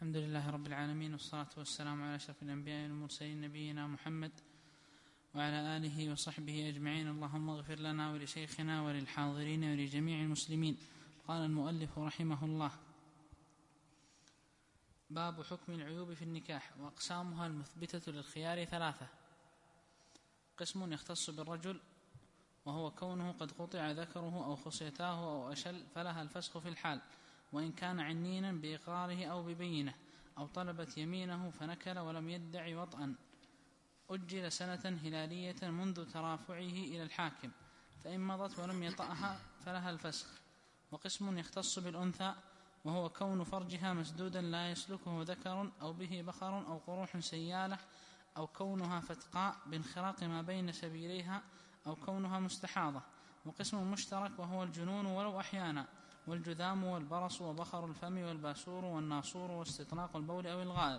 الحمد لله رب العالمين، والصلاة والسلام على أشرف الأنبياء والمرسلين نبينا محمد وعلى آله وصحبه أجمعين. اللهم اغفر لنا ولشيخنا وللحاضرين ولجميع المسلمين. قال المؤلف رحمه الله: باب حكم العيوب في النكاح. وأقسامها المثبتة للخيار ثلاثة: قسم يختص بالرجل وهو كونه قد قطع ذكره أو خصيتاه أو أشل فلها الفسخ في الحال، وإن كان عنينا بإقراره أو ببينه، أو طلبت يمينه فنكل ولم يدع وطئا، أجل سنة هلالية منذ ترافعه إلى الحاكم، فإن مضت ولم يطأها فلها الفسخ. وقسم يختص بالأنثى وهو كون فرجها مسدودا لا يسلكه ذكر أو به بخر أو قروح سيالة، أو كونها فتقاء بانخراق ما بين سبيليها، أو كونها مستحاضة. وقسم مشترك وهو الجنون ولو أحيانا، والجذام والبرص وبخر الفم والباسور والناصور واستطلاق البول أو الغائط،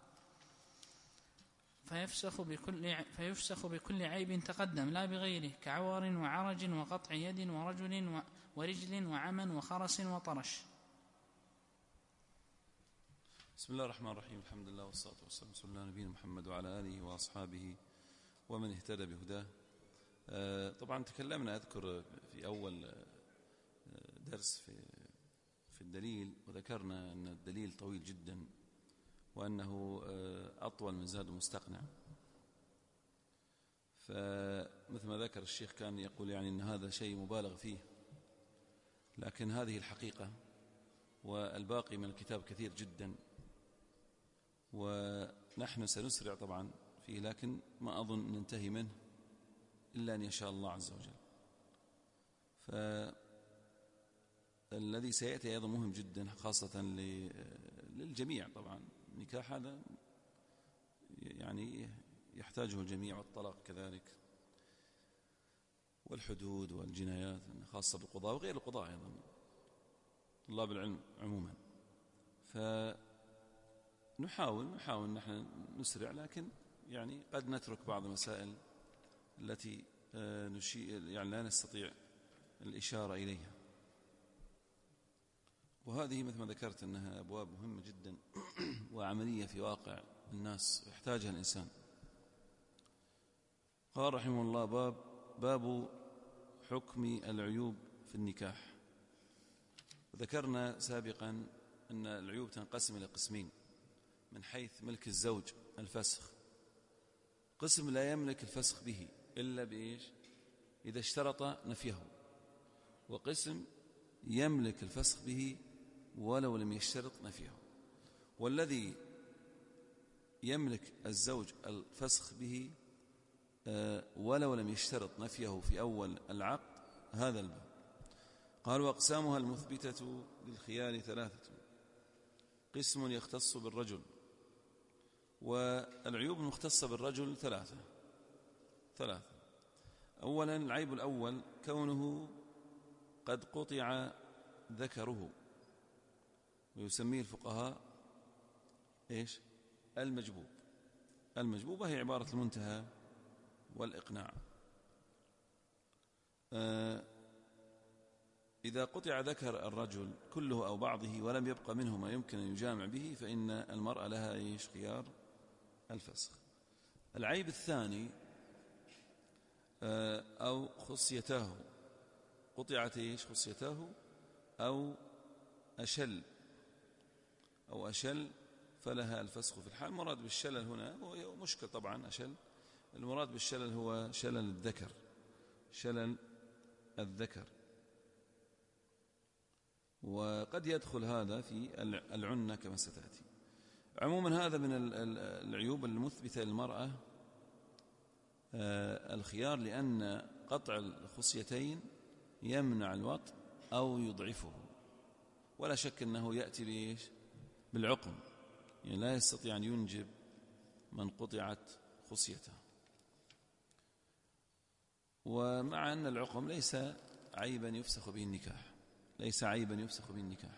فيفسخ بكل عيب تقدم لا بغيره، كعور وعرج وقطع يد ورجل وعمى وخرس وطرش. بسم الله الرحمن الرحيم. الحمد لله والصلاة والسلام على رسول الله نبينا محمد وعلى آله وأصحابه ومن اهتدى بهداه. طبعا تكلمنا أذكر في أول درس في الدليل، وذكرنا أن الدليل طويل جدا وأنه أطول من زاد مستقنع. فمثل ما ذكر الشيخ كان يقول يعني أن هذا شيء مبالغ فيه، لكن هذه الحقيقة، والباقي من الكتاب كثير جدا، ونحن سنسرع طبعا فيه، لكن ما أظن ننتهي منه إلا أن يشاء الله عز وجل. فالذي سيأتي أيضا مهم جدا، خاصة للجميع. طبعا النكاح هذا يعني يحتاجه الجميع، والطلاق كذلك، والحدود والجنايات، خاصة بالقضاء وغير القضاء أيضا، طلاب العلم عموما. فنحاول نحن نسرع، لكن يعني قد نترك بعض المسائل التي يعني لا نستطيع الإشارة إليها. وهذه مثل ما ذكرت أنها أبواب مهمة جدا وعملية في واقع الناس يحتاجها الإنسان. قال رحمه الله: باب حكم العيوب في النكاح. وذكرنا سابقا أن العيوب تنقسم إلى قسمين من حيث ملك الزوج: الفسخ. قسم لا يملك الفسخ به إلا بإيش؟ إذا اشترط نفيه. وقسم يملك الفسخ به ولو لم يشترط نفيه. والذي يملك الزوج الفسخ به ولو لم يشترط نفيه في أول العقد هذا الباب. قال: وأقسامها المثبتة للخيار ثلاثة: قسم يختص بالرجل. والعيوب المختصة بالرجل ثلاثة. أولا، العيب الأول كونه قد قطع ذكره، ويسميه الفقهاء إيش؟ المجبوب. المجبوبة هي عبارة المنتهى والإقناع. إذا قطع ذكر الرجل كله أو بعضه ولم يبقى منه ما يمكن أن يجامع به، فإن المرأة لها إيش؟ خيار الفسخ. العيب الثاني أو خصيتاه، قطعت إيش؟ خصيتاه، أو أشل فلها الفسخ في الحال. المراد بالشلل هنا هو مشكل طبعا. المراد بالشلل هو شلل الذكر، وقد يدخل هذا في العنة كما ستأتي. عموما هذا من العيوب المثبتة للمرأة الخيار، لأن قطع الخصيتين يمنع الوطء أو يضعفه، ولا شك أنه يأتي بإيش؟ بالعقم. يعني لا يستطيع أن ينجب من قطعت خصيته. ومع أن العقم ليس عيبا يفسخ به النكاح.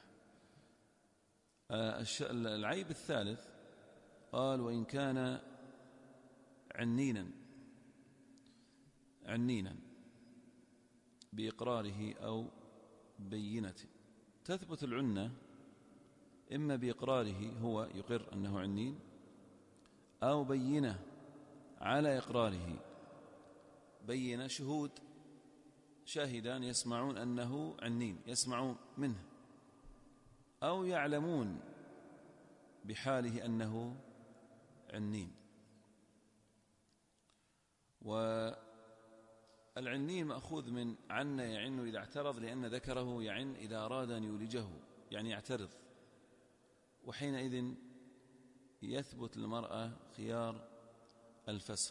العيب الثالث قال: وإن كان عنينا بإقراره أو بينته. تثبت العنة إما بإقراره، هو يقر أنه عنين، أو بينة على إقراره، بينة شهود شاهدان يسمعون أنه عنين، يسمعون منه، أو يعلمون بحاله أنه عنين. والعنين مأخوذ من عن يعن إذا اعترض، لأن ذكره يعن إذا أراد أن يولجه، يعني يعترض، وحينئذ يثبت للمرأة خيار الفسخ.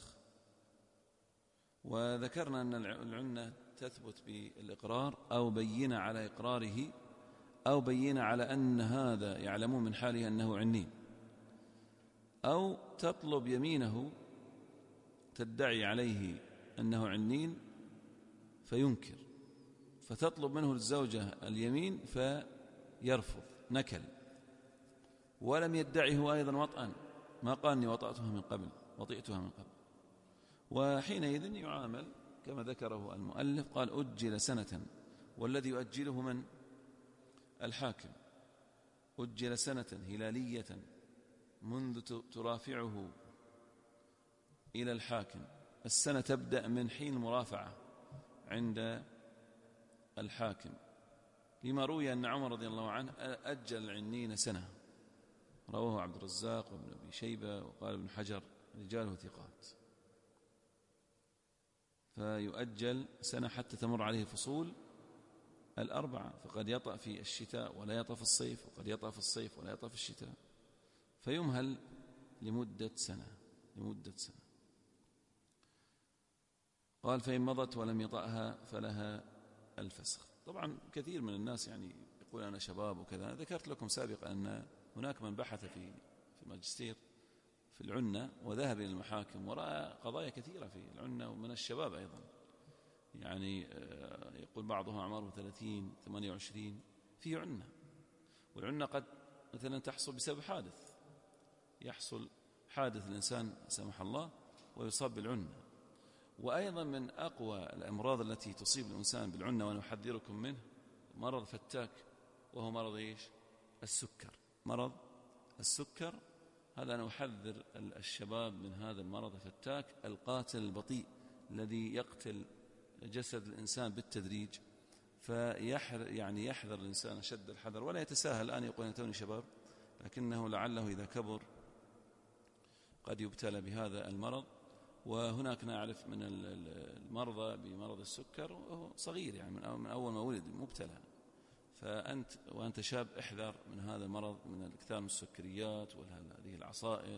وذكرنا أن العنة تثبت بالإقرار، أو بينة على إقراره، أو بينة على أن هذا يعلمون من حاله أنه عنين، أو تطلب يمينه، تدعي عليه أنه عنين فينكر، فتطلب منه الزوجة اليمين فيرفض، نكل، ولم يدعه أيضا وطئا، ما قال إني وطئتها من قبل، وحينئذ يعامل كما ذكره المؤلف، قال أجل سنة، والذي يؤجله من؟ الحاكم. أجل سنة هلالية منذ ترافعه إلى الحاكم. السنة تبدأ من حين المرافعة عند الحاكم، لما روي أن عمر رضي الله عنه أجل العنين سنة، رواه عبد الرزاق وابن أبي شيبة، وقال ابن حجر رجاله ثقات. فيؤجل سنة حتى تمر عليه الفصول الأربعة، فقد يطأ في الشتاء ولا يطأ في الصيف، وقد يطأ في الصيف ولا يطأ في الشتاء، فيمهل لمدة سنة. قال فإن مضت ولم يطأها فلها الفسخ. طبعا كثير من الناس يعني يقول أنا شباب وكذا. ذكرت لكم سابقا أن هناك من بحث في ماجستير في العنة وذهب إلى المحاكم ورأى قضايا كثيرة في العنة، ومن الشباب أيضا، يعني يقول بعضهم أعماره 30 28 فيه عنة. والعنة قد مثلا تحصل بسبب حادث، يحصل حادث الإنسان سمح الله ويصاب بالعنة. وأيضا من أقوى الأمراض التي تصيب الإنسان بالعنة وأنا أحذركم منه مرض فتاك، وهو مرض السكر. مرض السكر هذا أنا أحذر الشباب من هذا المرض الفتاك القاتل البطيء الذي يقتل جسد الإنسان بالتدريج. يحذر الإنسان أشد الحذر، ولا يتساهل الآن يقول أنا توني شباب، لكنه لعله إذا كبر قد يبتلى بهذا المرض. وهناك نعرف من المرضى بمرض السكر وهو صغير، يعني من أول ما ولد مبتلى. وأنت شاب احذر من هذا المرض، من الاكثار من السكريات وهذه العصائر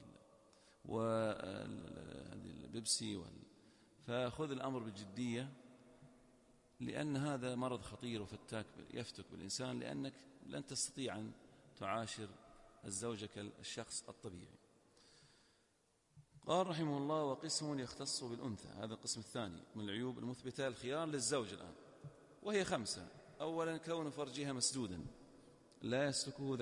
وهذه البيبسي فخذ الأمر بجدية، لأن هذا مرض خطير وفتاك يفتك بالإنسان، لأنك لن تستطيع أن تعاشر الزوجة كالشخص الطبيعي. قال رحمه الله وقسم يختص بالأنثى، هذا القسم الثاني من العيوب المثبتة الخيار للزوج الآن، وهي 5. أولا كون فرجها مسدودا لا يسلكه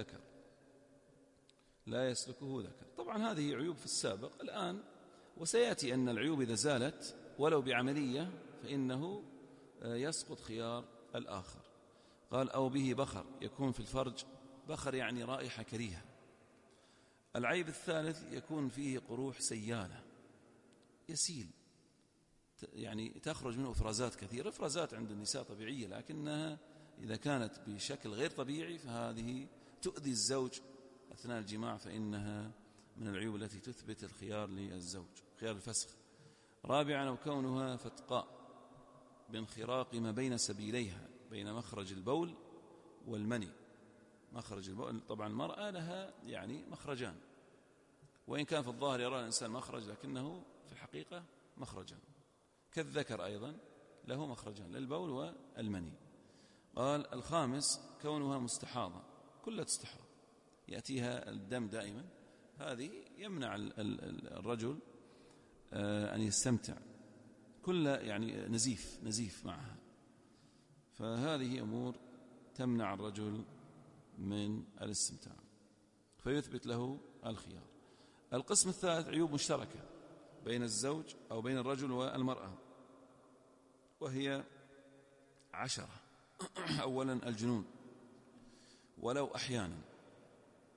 ذكر. طبعا هذه عيوب في السابق الآن، وسيأتي أن العيوب إذا زالت ولو بعملية فإنه يسقط خيار الآخر. قال أو به بخر، يكون في الفرج بخر يعني رائحة كريهة. العيب الثالث يكون فيه قروح سيالة، يسيل، يعني تخرج منه إفرازات كثيرة. إفرازات عند النساء طبيعية، لكنها إذا كانت بشكل غير طبيعي فهذه تؤذي الزوج أثناء الجماع، فإنها من العيوب التي تثبت الخيار للزوج، خيار الفسخ. رابعا وكونها فتقاء بانخراق ما بين سبيليها، بين مخرج البول والمني. مخرج البول طبعا المرأة لها يعني مخرجان، وإن كان في الظاهر يرى الإنسان مخرج لكنه في الحقيقة مخرجان، كالذكر أيضا له مخرجان للبول والمني. قال الخامس كونها مستحاضة، كلها تستحاض، يأتيها الدم دائما، هذه يمنع الرجل أن يستمتع، كلها يعني نزيف معها، فهذه أمور تمنع الرجل من الاستمتاع، فيثبت له الخيار. القسم الثالث عيوب مشتركة بين الزوج أو بين الرجل والمرأة، وهي 10. أولا الجنون ولو أحيانا،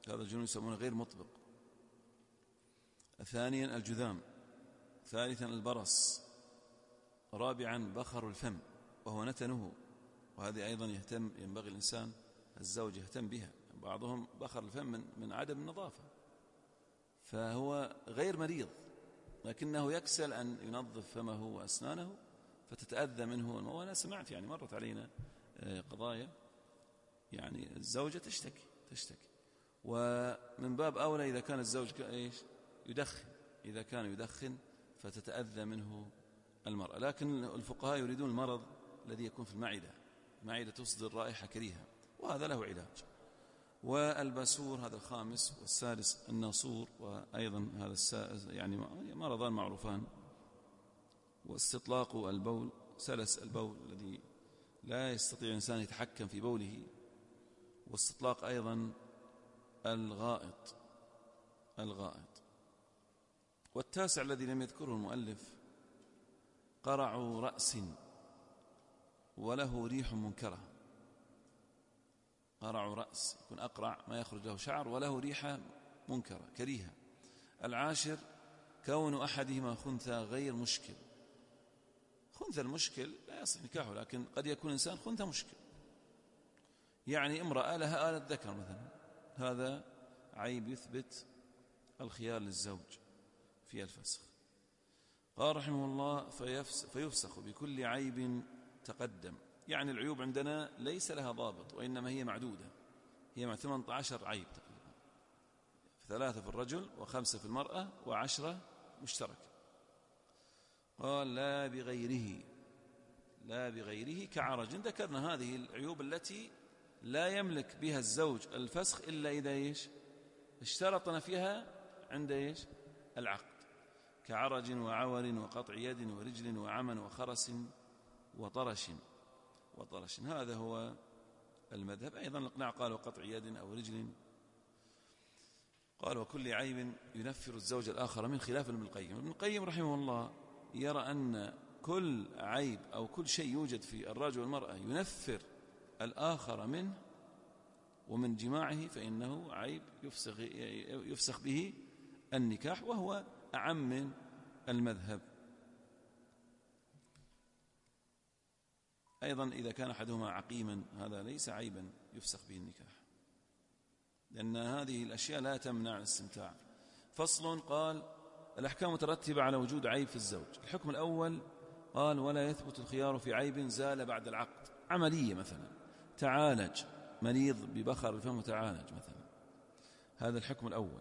هذا الجنون يسمونه غير مطبق. ثانيا الجذام. ثالثا البرص. رابعا بخر الفم وهو نتنه، وهذه أيضا ينبغي الإنسان الزوج يهتم بها. بعضهم بخر الفم من عدم النظافة، فهو غير مريض لكنه يكسل أن ينظف فمه وأسنانه فتتأذى منه. وأنا سمعت يعني مرت علينا قضايا يعني الزوجة تشتكي ومن باب أولى إذا كان الزوج يدخن، إذا كان يدخن فتتأذى منه المرأة. لكن الفقهاء يريدون المرض الذي يكون في المعدة تصدر رائحة كريهة، وهذا له علاج. والباسور هذا الخامس. والسادس الناصور، وأيضا هذا يعني مرضان معروفان. واستطلاق البول، سلس البول الذي لا يستطيع الإنسان يتحكم في بوله. واستطلاق أيضا الغائط. والتاسع الذي لم يذكره المؤلف قرع رأس وله ريح منكرة. قرع رأس يكون أقرع ما يخرج له شعر وله ريحة منكرة كريهة. العاشر كون أحدهما خنثى غير مشكل. خنثى المشكل لا يصح نكاحه، لكن قد يكون إنسان خنثى مشكل، يعني امرأة لها آلة ذكر مثلا، هذا عيب يثبت الخيار للزوج في الفسخ. قال رحمه الله فيفسخ بكل عيب تقدم. يعني العيوب عندنا ليس لها ضابط، وإنما هي معدودة، هي مع 18 عيب تقريبا، 3 في الرجل و5 في المرأة و10 مشتركة. قال لا بغيره كعرج. ذكرنا هذه العيوب التي لا يملك بها الزوج الفسخ إلا إذا اشترطنا فيها عند العقد، كعرج وعور وقطع يد ورجل وعمى وخرس وطرش. هذا هو المذهب. أيضا الإقناع قال وقطع يد أو رجل. قال وكل عيب ينفر الزوج الآخر من خلاف ابن القيم. ابن القيم رحمه الله يرى أن كل عيب أو كل شيء يوجد في الرجل والمرأة ينفر الآخر منه ومن جماعه فإنه عيب يفسخ به النكاح، وهو أعم من المذهب. أيضا إذا كان أحدهما عقيما هذا ليس عيبا يفسخ به النكاح، لأن هذه الأشياء لا تمنع الاستمتاع. فصل. قال الأحكام مترتبة على وجود عيب في الزوج. الحكم الأول قال ولا يثبت الخيار في عيب زال بعد العقد. عملية مثلا تعالج مريض ببخر الفم تعالج مثلا، هذا الحكم الأول.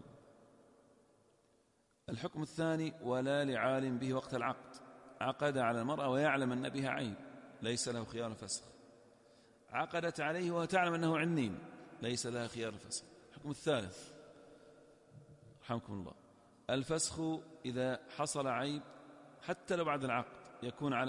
الحكم الثاني ولا لعالم به وقت العقد. عقد على المرأة ويعلم أن بها عيب، ليس له خيار الفسخ. عقدت عليه وتعلم أنه عنين، ليس لها خيار الفسخ. الحكم الثالث رحمكم الله الفسخ إذا حصل عيب حتى لو بعد العقد يكون على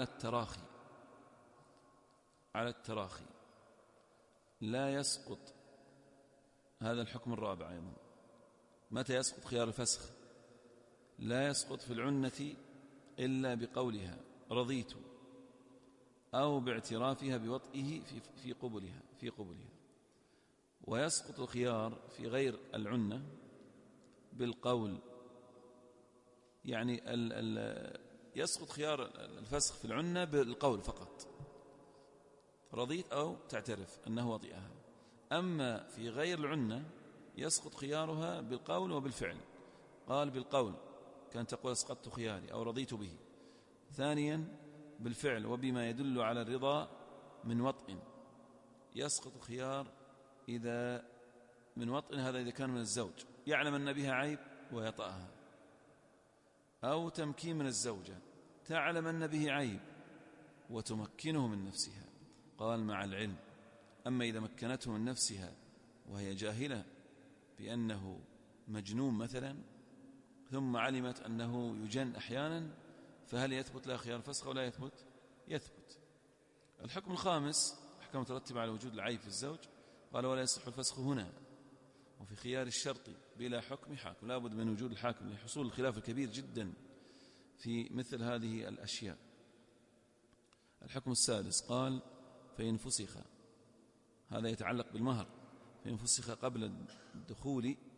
التراخي لا يسقط. هذا الحكم الرابع أيضا. متى يسقط خيار الفسخ؟ لا يسقط في العنة إلا بقولها رضيت أو باعترافها بوطئه في قبلها. ويسقط الخيار في غير العنة بالقول، يعني يسقط خيار الفسخ في العنة بالقول فقط، رضيت أو تعترف أنه وطئها. أما في غير العنة يسقط خيارها بالقول وبالفعل. قال بالقول كان تقول اسقطت خياري أو رضيت به. ثانيا بالفعل وبما يدل على الرضا من وطئ. يسقط الخيار إذا من وطئ، هذا إذا كان من الزوج يعلم أن بها عيب ويطأها، أو تمكين من الزوجة تعلم أن به عيب وتمكنه من نفسها. قال مع العلم. أما إذا مكنته من نفسها وهي جاهلة بأنه مجنون مثلا ثم علمت أنه يجن أحيانا، فهل يثبت لها خيار الفسخ أو لا يثبت؟ الحكم الخامس أحكام مترتبة على وجود العيب في الزوج. قال ولا يصح الفسخ هنا وفي خيار الشرط بلا حكم حاكم. لا بد من وجود الحاكم لحصول الخلاف الكبير جدا في مثل هذه الأشياء. الحكم السادس قال فإن فسخ، هذا يتعلق بالمهر، فإن فسخ قبل الدخول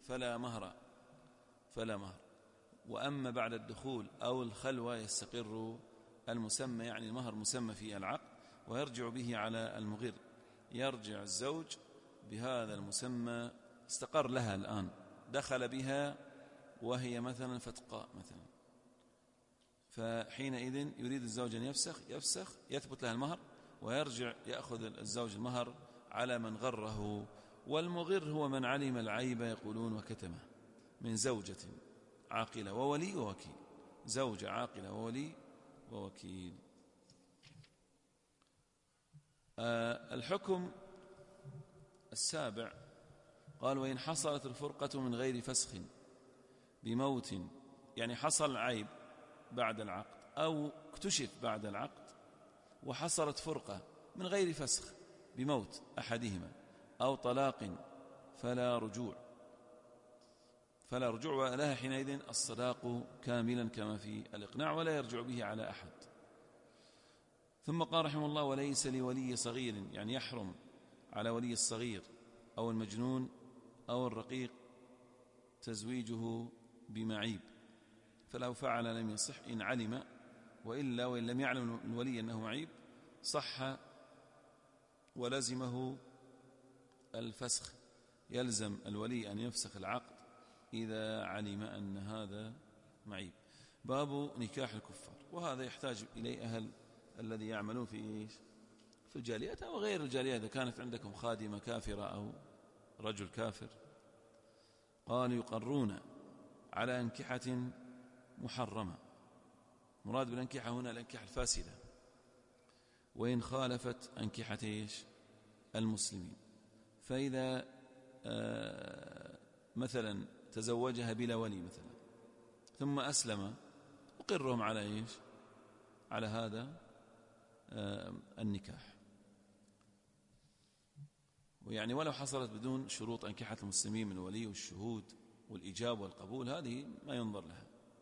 فلا مهر. وأما بعد الدخول أو الخلوة يستقر المسمى، يعني المهر مسمى في العقد، ويرجع به على المغر. يرجع الزوج بهذا المسمى، استقر لها الآن، دخل بها وهي مثلا فتقاء مثلا، فحينئذ يريد الزوج أن يفسخ يثبت لها المهر، ويرجع يأخذ الزوج المهر على من غره. والمغر هو من علم العيب يقولون وكتمه، من زوجة عاقلة وولي ووكيل. زوجة عاقلة وولي ووكيل. الحكم السابع قال: وإن حصلت الفرقة من غير فسخ بموت، يعني حصل عيب بعد العقد أو اكتشف بعد العقد وحصلت فرقة من غير فسخ بموت أحدهما أو طلاق، فلا رجوع ولها حينئذ الصداق كاملا كما في الإقناع، ولا يرجع به على أحد. ثم قال رحمه الله: وليس لولي صغير، يعني يحرم على ولي الصغير أو المجنون أو الرقيق تزويجه بمعيب، فلو فعل لم يصح إن علم، وإن لم يعلم الولي أنه معيب صح ولزمه الفسخ. يلزم الولي أن يفسخ العقد إذا علم أن هذا معيب. باب نكاح الكفار، وهذا يحتاج إليه أهل الذي يعملون في الجاليات أو غير الجاليات، إذا كانت عندكم خادمة كافرة أو رجل كافر. قال: يقرون على أنكحة محرمة. مراد بالأنكحة هنا الأنكحة الفاسدة، وإن خالفت أنكحة المسلمين. فإذا مثلا تزوجها بلا ولي مثلا ثم أسلم، أقرهم على هذا النكاح. ويعني ولو حصلت بدون شروط أنكحة المسلمين من ولي والشهود والإجابة والقبول، هذه ما ينظر لها.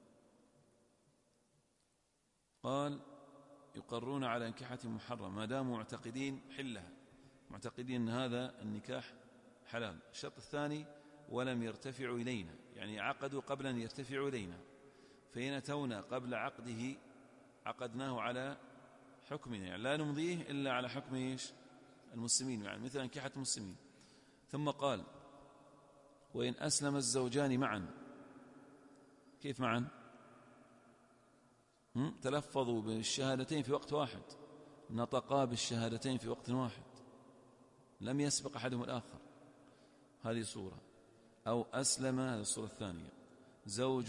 قال: يقرون على أنكحة محرمة ما داموا معتقدين حلها، معتقدين أن هذا النكاح حلال. الشرط الثاني: ولم يرتفعوا إلينا، يعني عقدوا قبل أن يرتفعوا إلينا، فإن أتونا قبل عقده عقدناه على حكمنا، يعني لا نمضيه إلا على حكم المسلمين، يعني مثل أنكحة المسلمين. ثم قال: وإن أسلم الزوجان معا. كيف معا؟ تلفظوا بالشهادتين في وقت واحد، نطقا بالشهادتين في وقت واحد، لم يسبق أحدهم الآخر، هذه صورة. أو أسلم، هذه الصورة الثانية. زوج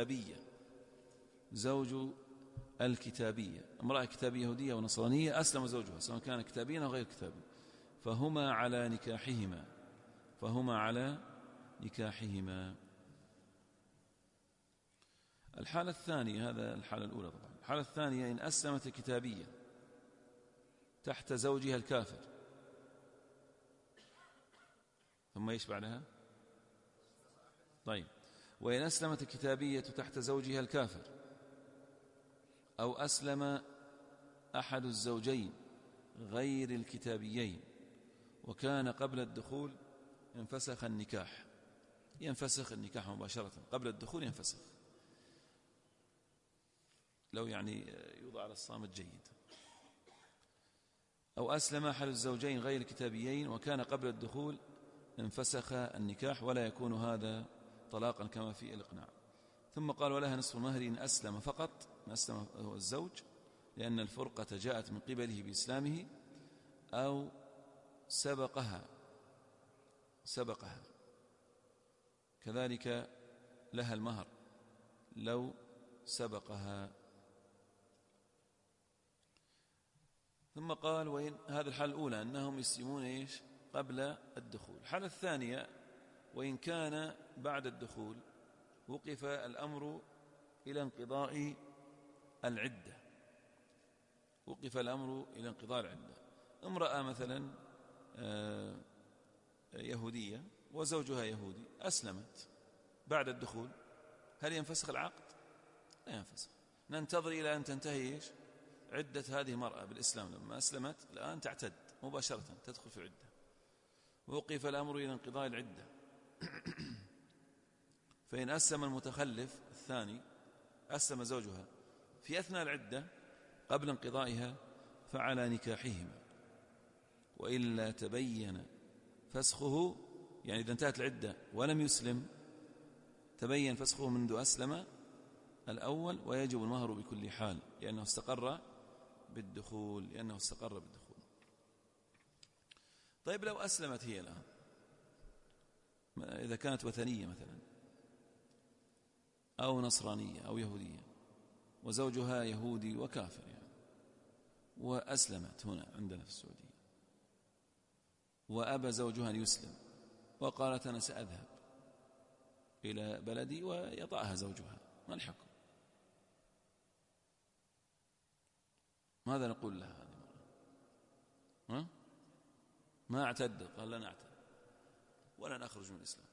الكتابية، امرأة كتابية يهودية ونصرانية، أسلم زوجها سواء كان كتابيا أو غير كتابي، فهما على نكاحهما. الحالة الثانية، هذا الحالة الأولى طبعا. الحالة الثانية: إن أسلمت الكتابية تحت زوجها الكافر، ثم ايش بعدها؟ طيب: وإن أسلمت الكتابية تحت زوجها الكافر، أو أسلم أحد الزوجين غير الكتابيين وكان قبل الدخول، ينفسخ النكاح مباشرة قبل الدخول، ينفسخ. لو يعني يوضع على الصامت جيد. أو أسلم أحد الزوجين غير الكتابيين وكان قبل الدخول، انفسخ النكاح، ولا يكون هذا طلاقا كما في الإقناع. ثم قال: ولها نصف المهر إن أسلم فقط، ما أسلم هو الزوج، لأن الفرقة جاءت من قبله بإسلامه، أو سبقها كذلك لها المهر لو سبقها. ثم قال: وإن هذه الحالة الأولى أنهم يسلمون قبل الدخول. الحالة الثانية: وإن كان بعد الدخول، وقف الأمر إلى انقضاء العدة. امرأة مثلا يهودية وزوجها يهودي، أسلمت بعد الدخول، هل ينفسخ العقد؟ لا ينفسخ. ننتظر إلى أن تنتهي عدة هذه المرأة بالإسلام. لما أسلمت الآن تعتد مباشرة، تدخل في العدة. وقف الأمر إلى انقضاء العدة. فإن أسلم المتخلف الثاني، أسلم زوجها في أثناء العدة قبل انقضائها فعلى نكاحهما، وإلا تبين فسخه، يعني إذا انتهت العدة ولم يسلم تبين فسخه منذ أسلم الأول، ويجب المهر بكل حال لأنه استقر بالدخول. طيب لو أسلمت هي الآن، إذا كانت وثنية مثلا أو نصرانية أو يهودية وزوجها يهودي وكافر يعني، وأسلمت هنا عندنا في السعودية، وأبى زوجها أن يسلم وقالت أنا سأذهب إلى بلدي، ويطأها زوجها، ما الحكم؟ ماذا نقول لها هذه المرأة؟ ما اعتد، قال لن أعتد ولن أخرج من الإسلام.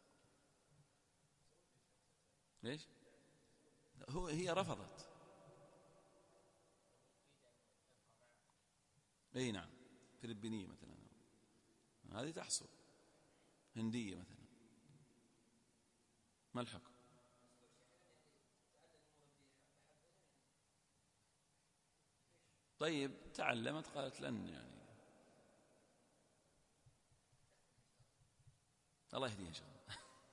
ليش؟ هي رفضت. أي نعم، فلبينية مثلا، هذه تحصل، هندية مثلا، ما الحكم؟ طيب تعلمت قالت لن، يعني الله يهديها إن شاء الله.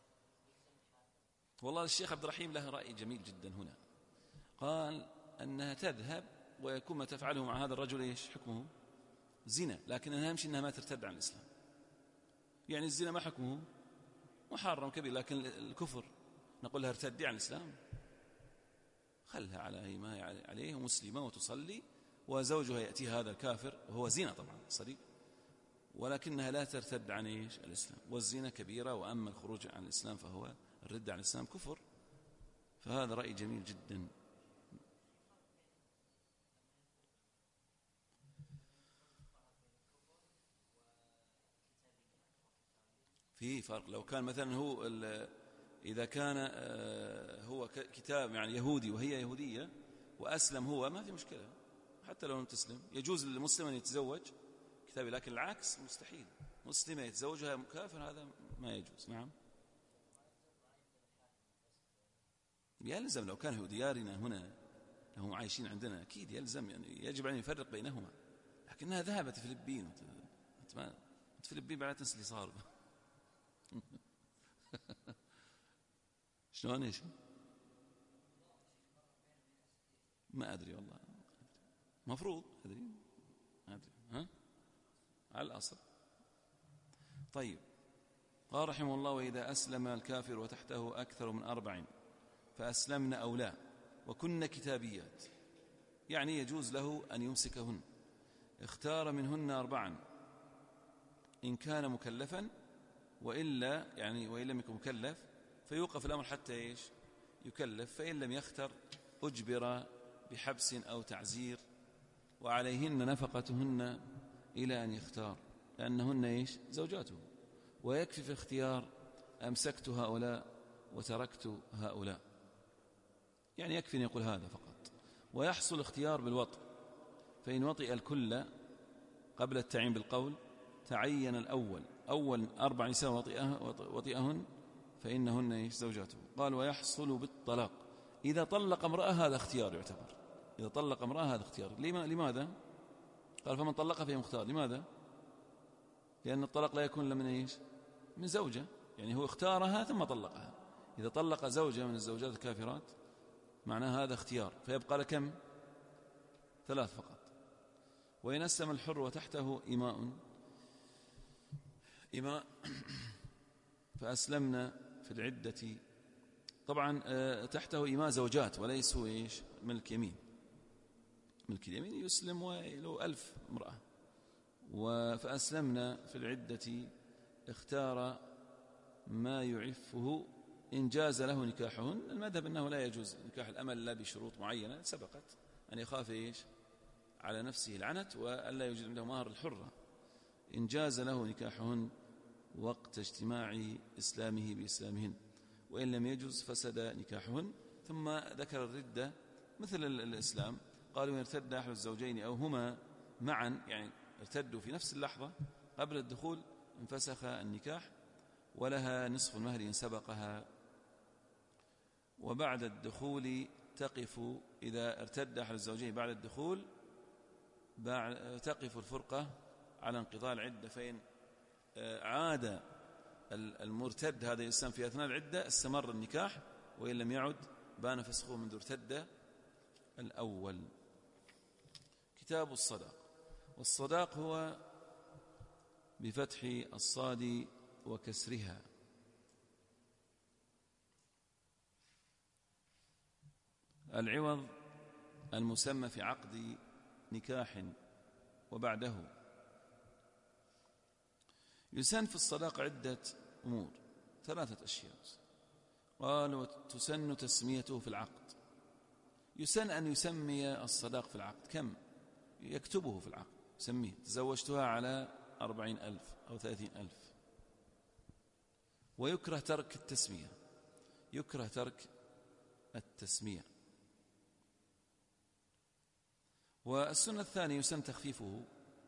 والله الشيخ عبد الرحيم له رأي جميل جدا هنا، قال أنها تذهب ويكون ما تفعله مع هذا الرجل إيش حكمه؟ زنا، لكن أهم شيء أنها ما ترتد عن الإسلام. يعني الزنا ما حكمه؟ محرم كبير، لكن الكفر نقول لها ارتدي عن الإسلام، خلها على ما عليه مسلمة وتصلي، وزوجها يأتي هذا الكافر وهو زنا طبعا صديق، ولكنها لا ترتد عن إيش الإسلام، والزنا كبيرة، وأما الخروج عن الإسلام فهو الرد عن الإسلام كفر. فهذا رأي جميل جدا. في فرق، لو كان مثلا هو إذا كان هو كتاب يعني يهودي وهي يهودية وأسلم هو، ما في مشكلة، حتى لو لم تسلم يجوز للمسلم أن يتزوج كتابي، لكن العكس مستحيل، مسلمة يتزوجها كافر هذا ما يجوز. نعم يلزم، لو كان ديارنا هنا هم عايشين عندنا أكيد يلزم، يعني يجب أن يفرق بينهما، لكنها ذهبت فلبين، فلبين بعد تنسى اللي صار. شلون ايش؟ ما أدري والله، مفروض أدري، ما أدري، ها على الأصل. طيب قال رحمه الله: وإذا أسلم الكافر وتحته أكثر من 4 فأسلمن أو لا وكن كتابيات، يعني يجوز له أن يمسكهن، اختار منهن 4 إن كان مكلفا، وإلا يعني وإن لم يكن مكلف فيوقف الأمر حتى إيش يكلف، فإن لم يختر أجبر بحبس أو تعزير، وعليهن نفقتهن إلى أن يختار، لأنهن إيش زوجاته، ويكفي في اختيار أمسكت هؤلاء وتركت هؤلاء، يعني يكفي أن يقول هذا فقط. ويحصل اختيار بالوطء، فإن وطئ الكل قبل التعيين بالقول تعين الأول، أول 4 نساء وطئهن فإنهن إيش زوجاته. قال: ويحصل بالطلاق إذا طلق امرأة، هذا اختيار يعتبر، إذا طلق امرأة هذا اختيار. لماذا؟ قال: فمن طلق فهي مختار. لماذا؟ لأن الطلاق لا يكون إلا من إيش من زوجة، يعني هو اختارها ثم طلقها. إذا طلق زوجة من الزوجات الكافرات معناه هذا اختيار، فيبقى لكم 3 فقط. وإن أسلم الحر وتحته إماء فأسلمنا في العدة، طبعا تحته إماء زوجات وليسوا إيش ملك يمين، ملك اليمين يسلم وله 1000 امرأة. فأسلمنا في العدة اختار ما يعفه إن جاز له نكاحهن. المذهب أنه لا يجوز نكاح الأمل لا بشروط معينة سبقت، أن يخاف إيش على نفسه العنت، وألا يوجد عنده مهر الحرة. إن جاز له نكاحهن وقت اجتماع إسلامه بإسلامهن، وإن لم يجوز فسد نكاحهن. ثم ذكر الردة مثل الإسلام، قالوا: إن ارتد أحد الزوجين أو هما معا، يعني ارتدوا في نفس اللحظة قبل الدخول، انفسخ النكاح، ولها نصف المهر إن سبقها وبعد الدخول تقف، إذا ارتد أحد الزوجين بعد الدخول تقف الفرقة على انقضاء العدة، فإن عاد المرتد هذا الإنسان في أثناء العدة استمر النكاح، وإن لم يعد بان فسخه منذ ارتد الأول. كتاب الصداق. والصداق هو بفتح الصاد وكسرها، العوض المسمى في عقد نكاح وبعده. يسن في الصداق عدة أمور، 3 أشياء. قال: وتسن تسميته في العقد. يسن أن يسمي الصداق في العقد، كم يكتبه في العقد، يسميه تزوجتها على 40,000 أو 30,000. ويكره ترك التسمية، يكره ترك التسمية. والسنة الثانية يسن تخفيفه،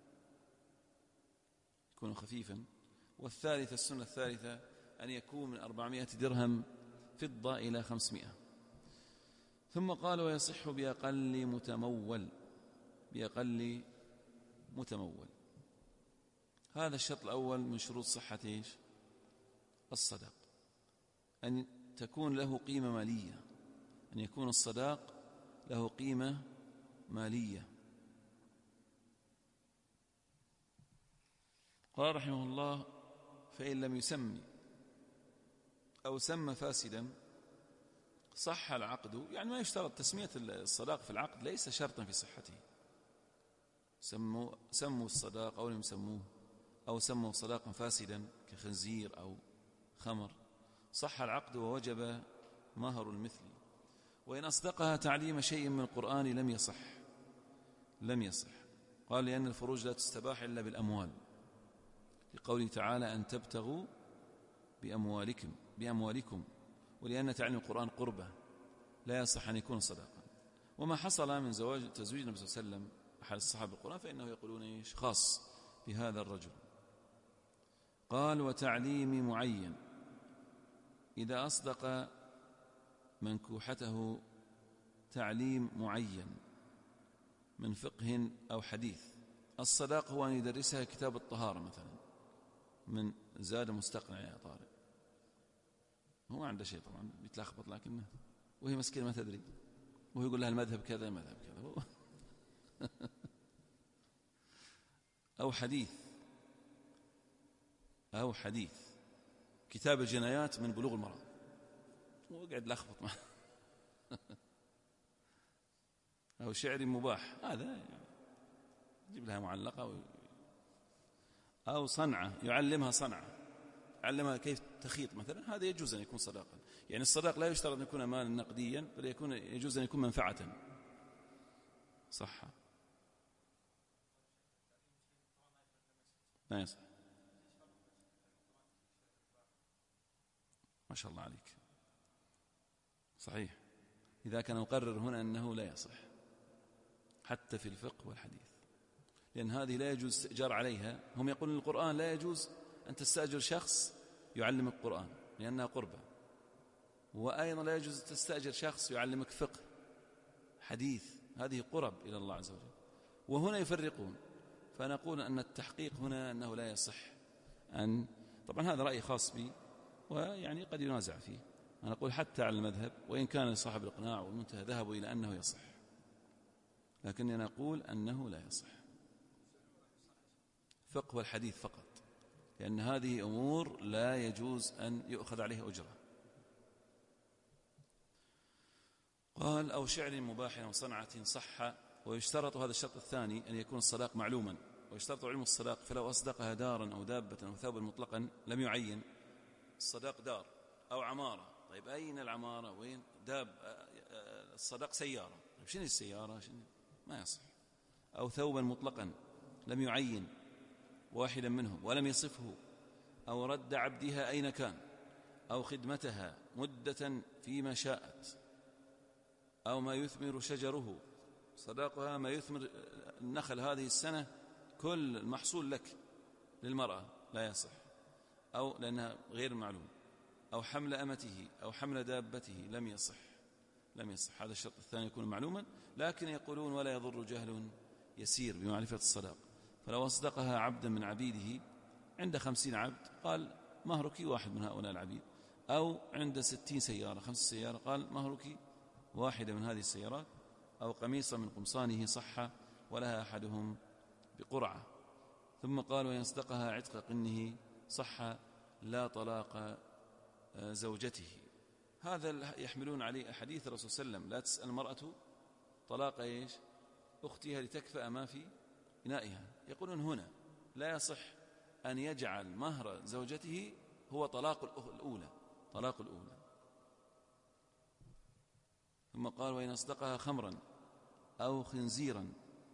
يكون خفيفا. والثالثة، السنة الثالثة أن يكون من 400 درهم فضة إلى 500. ثم قال: ويصح بأقل متمول، بأقل متمول. هذا الشرط الأول من شروط صحة الصداق، أن تكون له قيمة مالية، أن يكون الصداق له قيمة مالية. قال رحمه الله: فإن لم يسمي أو سمى فاسدا صح العقد. يعني ما يشترط تسمية الصداق في العقد، ليس شرطا في صحته. سموا الصداق أو لم يسموه، أو سموا صداقا فاسدا كخنزير أو خمر، صح العقد ووجب مهر المثل. وإن أصدقها تعليم شيء من القرآن لم يصح، لم يصح. قال: لأن الفروج لا تستباح إلا بالأموال، لقوله تعالى: أن تبتغوا بأموالكم، ولأن تعليم القرآن قربة لا يصح أن يكون صداقا. وما حصل من تزويج النبي صلى الله عليه وسلم أحد الصحابة القرآن فإنه يقولون خاص بهذا الرجل. قال: وتعليم معين، إذا أصدق منكوحته تعليم معين من فقه أو حديث. الصداق هو أن يدرسها كتاب الطهارة مثلا من زاد مستقنع يا طارق، هو عنده شيء طبعا بيتلخبط، لكنه وهي مسكينة ما تدري، وهو يقول لها المذهب كذا المذهب كذا أو حديث كتاب الجنايات من بلوغ المرأة، وقعد لخبط معه أو شعر مباح، هذا يعني يجيب لها معلقة أو صنعة يعلمها صنعة، علمها كيف تخيط مثلا، هذا يجوز أن يكون صداقا. يعني الصداق لا يشترط أن يكون مالا نقديا، بل يجوز أن يكون منفعة. صح، لا يصح. ما شاء الله عليك، صحيح. إذا كان مقرر هنا أنه لا يصح حتى في الفقه والحديث، لأن هذه لا يجوز استئجار عليها. هم يقولون القرآن لا يجوز أن تستأجر شخص يعلمك القرآن لأنها قربة، وأيضا لا يجوز تستأجر شخص يعلمك فقه حديث، هذه قرب إلى الله عز وجل. وهنا يفرقون، فنقول أن التحقيق هنا أنه لا يصح طبعا هذا رأي خاص بي، ويعني قد ينازع فيه. أنا أقول حتى على المذهب، وإن كان صاحب الإقناع والمنتهى ذهبوا إلى أنه يصح، لكني أنا أقول أنه لا يصح فقه والحديث فقط، لأن هذه أمور لا يجوز أن يؤخذ عليها أجرة. قال: أو شعر مباح أو صنعة صح. ويشترط هذا الشرط الثاني أن يكون الصداق معلوما، ويشترط علم الصداق، فلو أصدقها دارا أو دابة أو ثوبا مطلقا لم يعين. الصداق دار أو عمارة، طيب أين العمارة وين الصداق سيارة، طيب شنو السيارة ما يصح. أو ثوبا مطلقا لم يعين واحدا منهم ولم يصفه. أو رد عبدها أين كان، أو خدمتها مدة فيما شاءت. أو ما يثمر شجره، صداقها ما يثمر النخل هذه السنة كل المحصول لك للمرأة، لا يصح، أو لأنها غير معلوم. أو حمل أمته أو حمل دابته لم يصح. هذا الشرط الثاني يكون معلوما، لكن يقولون ولا يضر جهل يسير بمعرفة الصداق. فلو أصدقها عبدا من عبيده عند 50 عبد قال مهرك واحد من هؤلاء العبيد، أو عند 60 سيارة 5 سيارة قال مهرك واحدة من هذه السيارات، أو قميصا من قمصانه صح ولها أحدهم بقرعة. ثم قال وإن أصدقها عتق قنه صح لا طلاق زوجته. هذا يحملون عليه أحاديث الرسول صلى الله عليه وسلم لا تسأل المرأة طلاق إيش أختها لتكفأ ما في إنائها. يقولون هنا لا يصح أن يجعل مهر زوجته هو طلاق الأولى. ثم قال وإن أصدقها خمرا أو خنزيرا،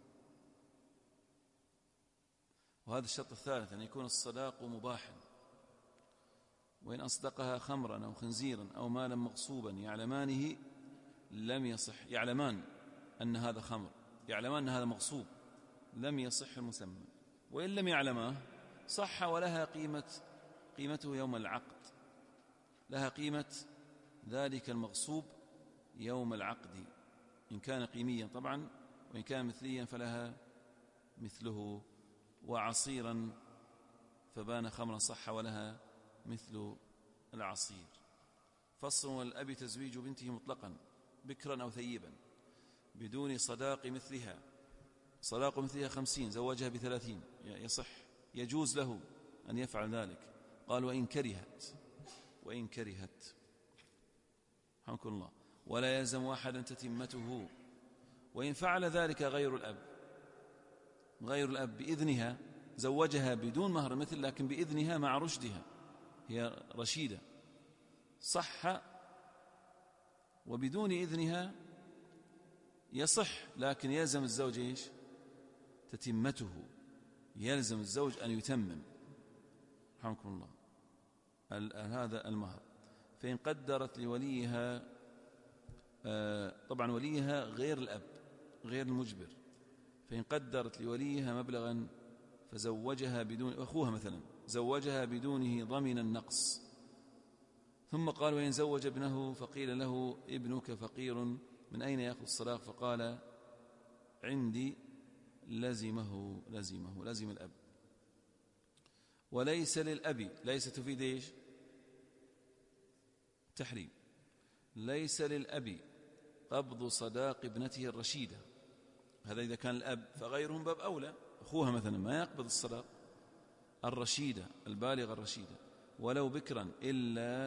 وهذا الشرط الثالث أن يكون الصداق مباحا. وإن أصدقها خمرا أو خنزيرا أو مالا مغصوبا يعلمانه لم يصح. يعلمان أن هذا خمر، يعلمان أن هذا مغصوب، لم يصح المسمى. وإن لم يعلماه صح ولها قيمته يوم العقد، لها قيمة ذلك المغصوب يوم العقد إن كان قيميا طبعا، وإن كان مثليا فلها مثله. وعصيرا فبان خمرا صح ولها مثل العصير. فصل والأب تزويج بنته مطلقا بكرا أو ثيبا بدون صداق مثلها. صداق مثلها 50 زوجها ب30 يصح، يجوز له أن يفعل ذلك. قال وإن كرهت حمكم الله ولا يلزم أحدا تتمته. وإن فعل ذلك غير الأب بإذنها زوجها بدون مهر مثل لكن بإذنها مع رشدها، هي رشيدة صح، وبدون إذنها يصح، لكن يلزم الزوج إيش؟ تتمته، يلزم الزوج أن يتمم رحمكم الله هذا المهر. فإن قدرت لوليها، طبعا وليها غير الأب غير المجبر، فإن قدرت لوليها مبلغا فزوجها بدون، أخوها مثلا زوجها بدونه ضمن النقص. ثم قال وإن زوج ابنه فقيل له ابنك فقير من أين يأخذ الصداق؟ فقال عندي لزم الأب. وليس للأب، ليس تفيد إيش؟ تحريم. ليس للأب قبض صداق ابنته الرشيدة، هذا إذا كان الأب، فغيرهم باب أولى، أخوها مثلا ما يقبض الصداق الرشيدة البالغة الرشيدة ولو بكرا إلا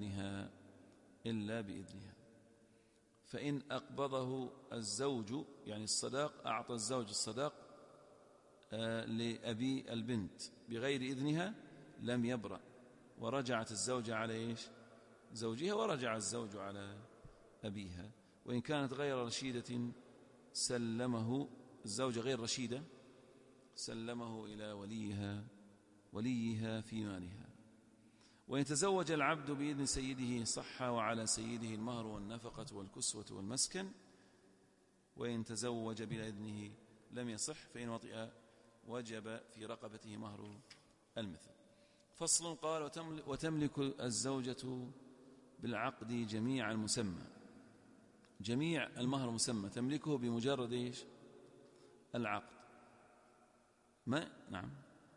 بإذنها. فإن أقبضه الزوج يعني الصداق، أعطى الزوج الصداق لأبي البنت بغير إذنها لم يبرأ، ورجعت الزوجة على إيش؟ زوجها، ورجع الزوج على أبيها. وإن كانت غير رشيدة سلمه الزوجة غير رشيدة سلمه إلى وليها في مالها. وإن تزوج العبد بإذن سيده صح وعلى سيده المهر والنفقة والكسوة والمسكن. وإن تزوج بلا إذنه لم يصح، فإن وطئ وجب في رقبته مهر المثل. فصل قال وتملك الزوجة بالعقد جميع المسمى، جميع المهر المسمى تملكه بمجرد إيش؟ العقد. ما نعم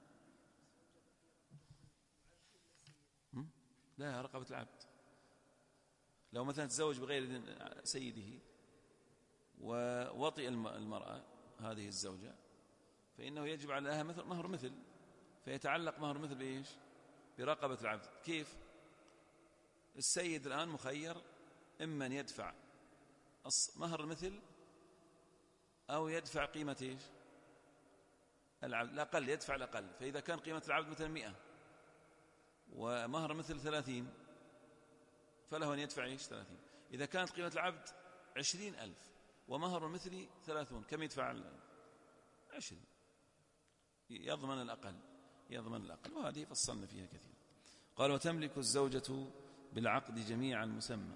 لا، رقبة العبد. لو مثلا تزوج بغير إذن سيده ووطئ المرأة هذه الزوجة فإنه يجب عليها مهر مثل، فيتعلق مهر مثل بإيش؟ برقبة العبد. كيف؟ السيد الآن مخير إما أن يدفع مهر مثل أو يدفع قيمة إيش؟ العبد الأقل، يدفع الأقل. فإذا كان قيمة العبد مثلا 100 ومهر مثل 30 فله أن يدفع إيش؟ 30. إذا كانت قيمة العبد 20,000 ومهر مثل 30 كم يدفع؟ 20. يضمن الأقل. وهذه فصلنا فيها كثير. قال وتملك الزوجة بالعقد جميع المسمى.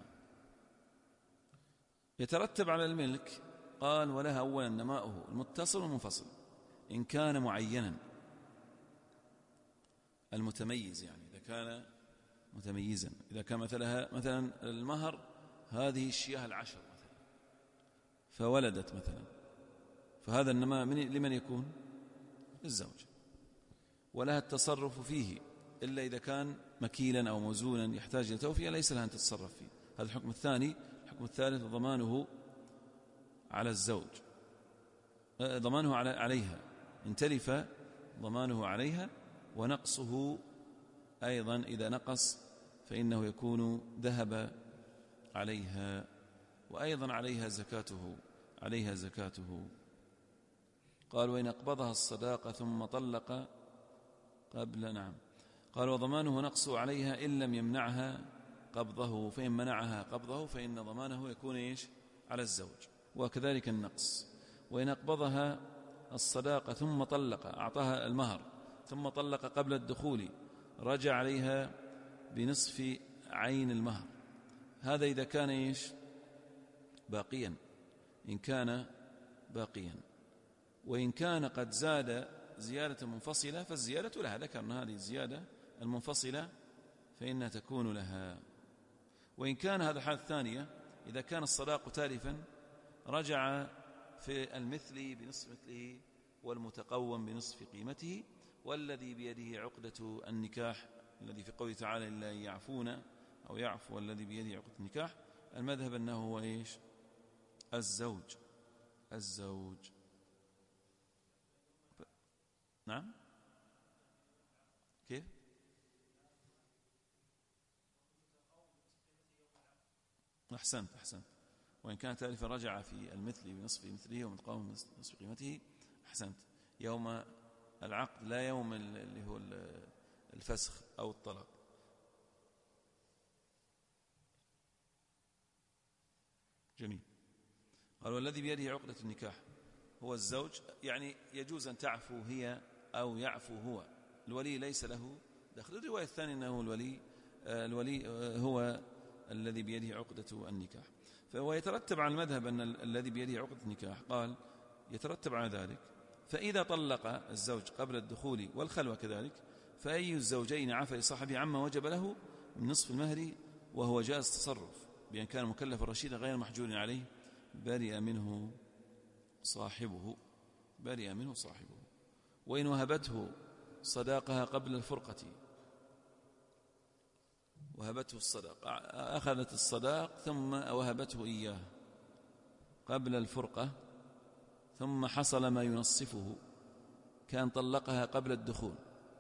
يترتب على الملك، قال ولها أولا نماؤه المتصل والمنفصل إن كان معينا، المتميز يعني إذا كان متميزا. إذا كان مثلا المهر هذه الشياه 10 مثلا فولدت مثلا، فهذا إنما لمن يكون؟ للزوج، ولها التصرف فيه إلا إذا كان مكيلا أو موزونا يحتاج إلى توفية ليس لها أن تتصرف فيه. هذا الحكم الثاني. الحكم الثالث ضمانه على الزوج، ضمانه عليها، إن تلف ضمانه عليها، ونقصه أيضا إذا نقص فإنه يكون ذهب عليها، وأيضا عليها زكاته. قال وإن أقبضها الصداقة ثم طلق قبل، نعم، قال وضمانه نقص عليها إن لم يمنعها قبضه، فإن منعها قبضه فإن ضمانه يكون إيش؟ على الزوج. وكذلك النقص. وإن أقبضها الصداقة ثم طلق، أعطاها المهر ثم طلق قبل الدخول، رجع عليها بنصف عين المهر. هذا إذا كان إيش؟ باقيا، إن كان باقيا. وإن كان قد زاد زيادة منفصلة فالزيادة لها، ذكرنا هذه الزيادة المنفصلة فإنها تكون لها. وإن كان هذا الحالة الثانية، إذا كان الصداق تالفا رجع في المثل بنصف مثله، والمتقوم بنصف قيمته، والذي بيده عقدة النكاح، الذي في قوله تعالى إلا يعفون أو يعفو الذي بيده عقدة النكاح، المذهب أنه هو إيش؟ الزوج. نعم، كيف؟ أحسنت. وإن كان تالفا رجع في المثل بنصف مثله ومتقاوم بنصف قيمته. أحسنت، يوم العقد لا يوم اللي هو الفسخ أو الطلاق. جميل. قال والذي بيده عقدة النكاح هو الزوج، يعني يجوز أن تعفو هي أو يعفو هو، الولي ليس له دخل. الرواية الثانية أنه الولي هو الذي بيده عقدة النكاح. فهو يترتب على المذهب أن الذي بيده عقدة النكاح، قال يترتب على ذلك، فإذا طلق الزوج قبل الدخول والخلوة كذلك، فأي الزوجين عفى لصاحبه عما وجب له من نصف المهر، وهو جائز تصرف بأن كان مكلفا رشيدا غير محجور عليه، برئ منه صاحبه. وإن وهبته صداقها قبل الفرقة، وهبته الصداق، أخذت الصداق ثم وهبته إياه قبل الفرقة، ثم حصل ما ينصفه، كان طلقها قبل الدخول،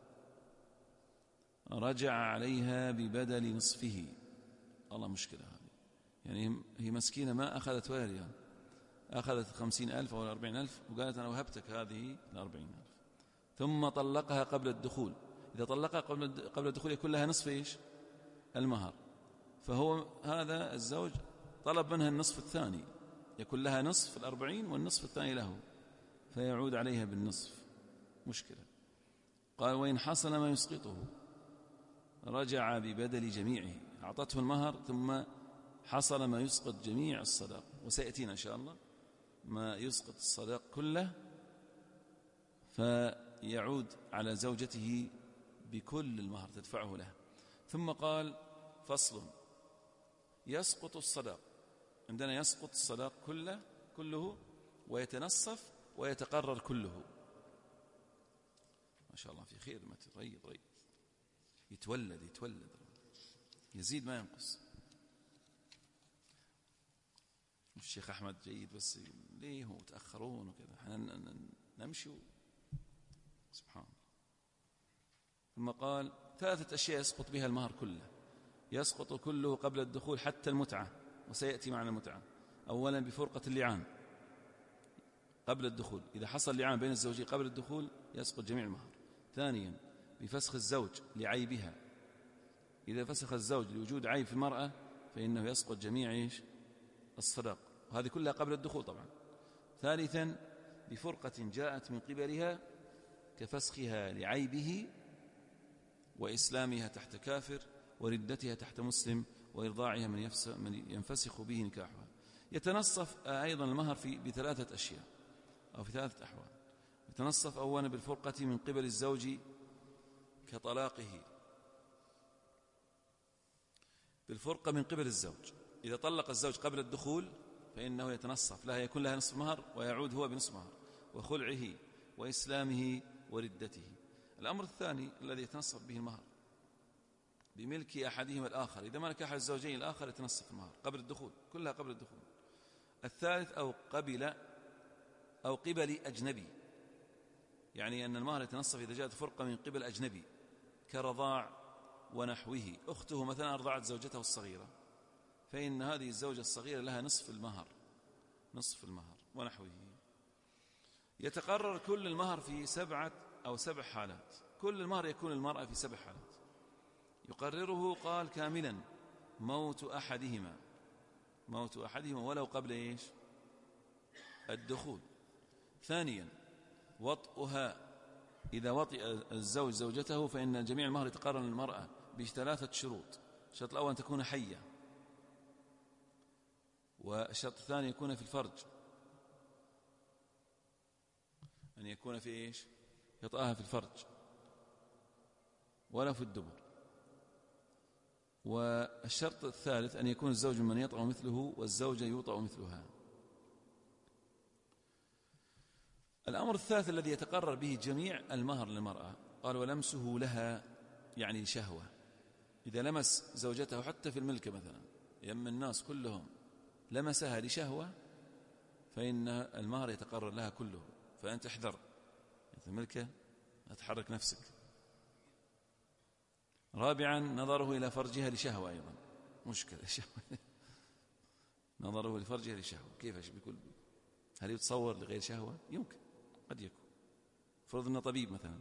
رجع عليها ببدل نصفه. الله، مشكلة هذه، يعني هي مسكينة ما أخذت ولا ريال، أخذت 50,000 أو 40,000 وقالت أنا وهبتك هذه 40,000، ثم طلقها قبل الدخول. إذا طلقها قبل الدخول يكون لها نصف إيش؟ المهر. فهو هذا الزوج طلب منها النصف الثاني، يكون لها نصف 40 والنصف الثاني له، فيعود عليها بالنصف. مشكلة. قال وإن حصل ما يسقطه رجع ببدل جميعه، أعطته المهر ثم حصل ما يسقط جميع الصداق، وسيأتينا إن شاء الله ما يسقط الصداق كله، فيعود على زوجته بكل المهر تدفعه له. ثم قال فصل: يسقط الصداق، عندنا يسقط الصداق كله ويتنصف ويتقرر كله. ما شاء الله في خير، ما ريض يتولد يزيد ما ينقص. الشيخ أحمد جيد، بس ليه هو تأخرون وكذا، احنا نمشي سبحان الله. ثم قال 3 أشياء يسقط بها المهر كله، يسقط كله قبل الدخول حتى المتعة، وسيأتي معنى المتعة. أولا بفرقة اللعان قبل الدخول، إذا حصل لعان بين الزوجين قبل الدخول يسقط جميع المهر. ثانيا بفسخ الزوج لعيبها، إذا فسخ الزوج لوجود عيب في المرأة فإنه يسقط جميع الصداق، وهذه كلها قبل الدخول طبعا. ثالثا بفرقة جاءت من قبلها كفسخها لعيبه وإسلامها تحت كافر وردتها تحت مسلم وإرضاعها من ينفسخ به نكاحها. يتنصف أيضا المهر ب3 أشياء أو في 3 أحوال. يتنصف أولا بالفرقة من قبل الزوج كطلاقه بالفرقة من قبل الزوج. إذا طلق الزوج قبل الدخول فإنه يتنصف لها، يكون لها نصف مهر ويعود هو بنصف مهر، وخلعه وإسلامه وردته. الأمر الثاني الذي يتنصف به المهر بملك أحدهما الآخر، إذا ملك أحد الزوجين الآخر يتنصف المهر قبل الدخول، كلها قبل الدخول. الثالث أو قبل أجنبي، يعني أن المهر يتنصف إذا جاءت فرقة من قبل أجنبي كرضاع ونحوه. أخته مثلا أرضعت زوجته الصغيرة، فإن هذه الزوجة الصغيرة لها نصف المهر ونحوه. يتقرر كل المهر في 7 أو 7 حالات، كل المهر يكون المرأة في 7 حالات. يقرره قال كاملا موت أحدهما ولو قبل الدخول. ثانيا وطئها، إذا وطئ الزوج زوجته فإن جميع المهر يتقرر للمرأة ب3 شروط. الشرط الأول أن تكون حية، والشرط الثاني يكون في الفرج، أن يكون في يطأها في الفرج ولا في الدبر. والشرط الثالث أن يكون الزوج من يطأ مثله والزوجة يوطأ مثلها. الأمر الثالث الذي يتقرر به جميع المهر للمرأة قال ولمسه لها، يعني شهوة. إذا لمس زوجته حتى في الملكة مثلا، يم الناس كلهم لمسها لشهوة، فإن المهر يتقرر لها كله. فأنت احذر في الملكة، لا تحرك نفسك. رابعا نظره إلى فرجها لشهوة، أيضا مشكلة شهوة. نظره لفرجها لشهوة، كيف بيقول؟ هل يتصور لغير شهوة؟ يمكن، قد يكون، فرض أنه طبيب مثلا.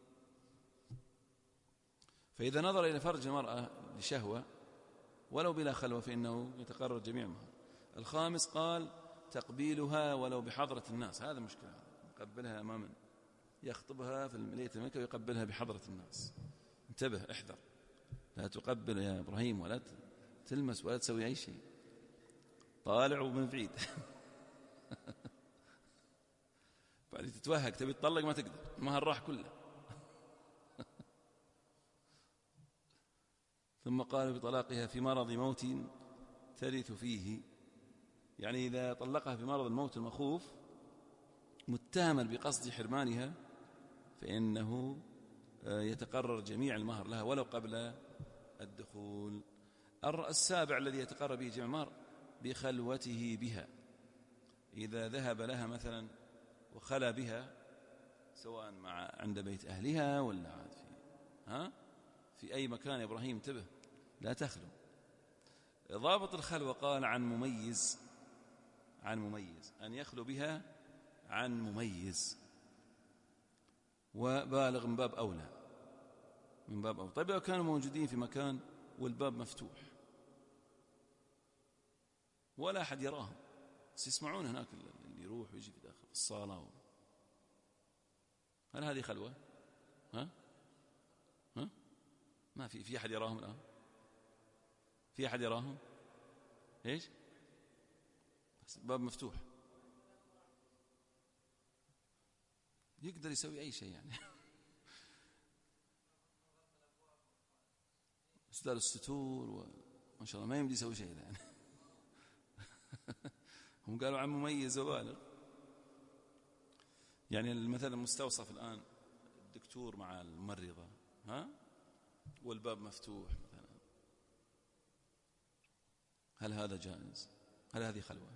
فإذا نظر إلى فرج المرأة لشهوة ولو بلا خلوة فإنه يتقرر جميع المهر. الخامس قال تقبيلها ولو بحضرة الناس، هذا مشكلة، يقبلها أماما، يخطبها في ليلة الملكة ويقبلها بحضرة الناس. انتبه، احذر، لا تقبل يا إبراهيم ولا تلمس ولا تسوي أي شيء، طالع ومن بعيد. بعد تتوهق تبي تطلق ما تقدر، المهر راح كله. ثم قال بطلاقها في مرض موت ترث فيه، يعني إذا طلقها في مرض الموت المخوف متهما بقصد حرمانها فإنه يتقرر جميع المهر لها ولو قبل الدخول. السابع الذي يتقرر به جميع المهر بخلوته بها، إذا ذهب لها مثلا وخلى بها سواء عند بيت أهلها ولا عاد في أي مكان. يا إبراهيم انتبه، لا تخلو. ضابط الخلوة قال عن مميز أن يخلو بها عن مميز، وبالغ من باب أولى. طيب لو كانوا موجودين في مكان والباب مفتوح ولا أحد يراهم، بس يسمعون هناك اللي يروح ويجي في داخل الصالة، هل هذه خلوة؟ ما في أحد يراهم الآن؟ في أحد يراهم؟ إيش؟ الباب مفتوح، يقدر يسوي أي شيء يعني. استدار الستور وما شاء الله ما يمدي يسوي شيء يعني. هم قالوا عن مميز وبالغ، يعني مثلا المستوصف الآن الدكتور مع الممرضة والباب مفتوح مثلا، هل هذا جائز؟ هل هذه خلوة؟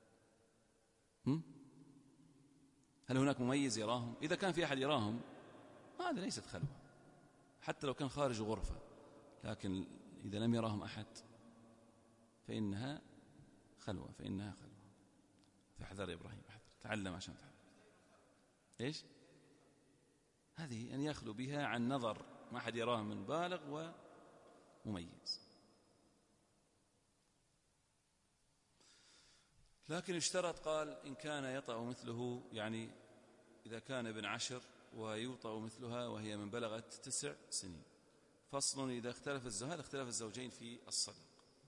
هل هناك مميز يراهم؟ إذا كان في أحد يراهم هذا ليست خلوة، حتى لو كان خارج غرفة، لكن إذا لم يراهم أحد فإنها خلوة. فاحذر يا إبراهيم، احذر، تعلم عشان تعلم. إيش؟ هذه أن يخلو بها عن نظر ما أحد يراهم من بالغ ومميز. لكن اشترط، قال إن كان يطأ مثله، يعني إذا كان ابن 10 ويوطأ مثلها وهي من بلغت 9 سنين. فصل إذا اختلف هذا اختلاف الزوجين في الصدق،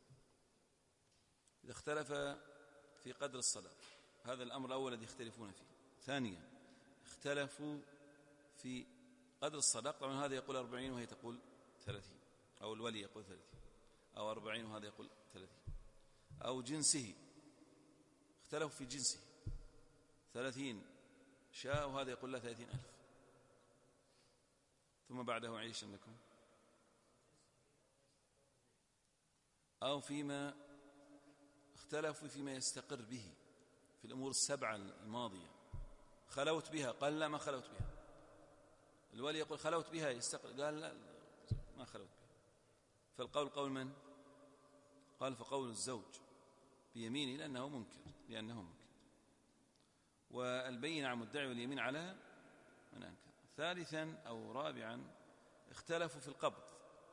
إذا اختلف في قدر الصدق، هذا الأمر الأول الذي يختلفون فيه. ثانيا اختلفوا في قدر الصدق، طبعا هذا يقول 40 وهي تقول 30، أو الولي يقول 30. أو 40 وهذا يقول 30، أو جنسه، اختلفوا في جنسه، 30 شاء وهذا يقول لا 30,000، ثم بعده عيش لكم. أو فيما اختلفوا فيما يستقر به في الأمور السبعة الماضية، خلوت بها، قال لا ما خلوت بها. الولي يقول خلوت بها يستقر، قال لا ما خلوت بها. فالقول قول من؟ قال فقول الزوج بيمينه لأنه منكر، والبينة على المدعي واليمين على من أنكر. ثالثا أو رابعا اختلفوا في القبض،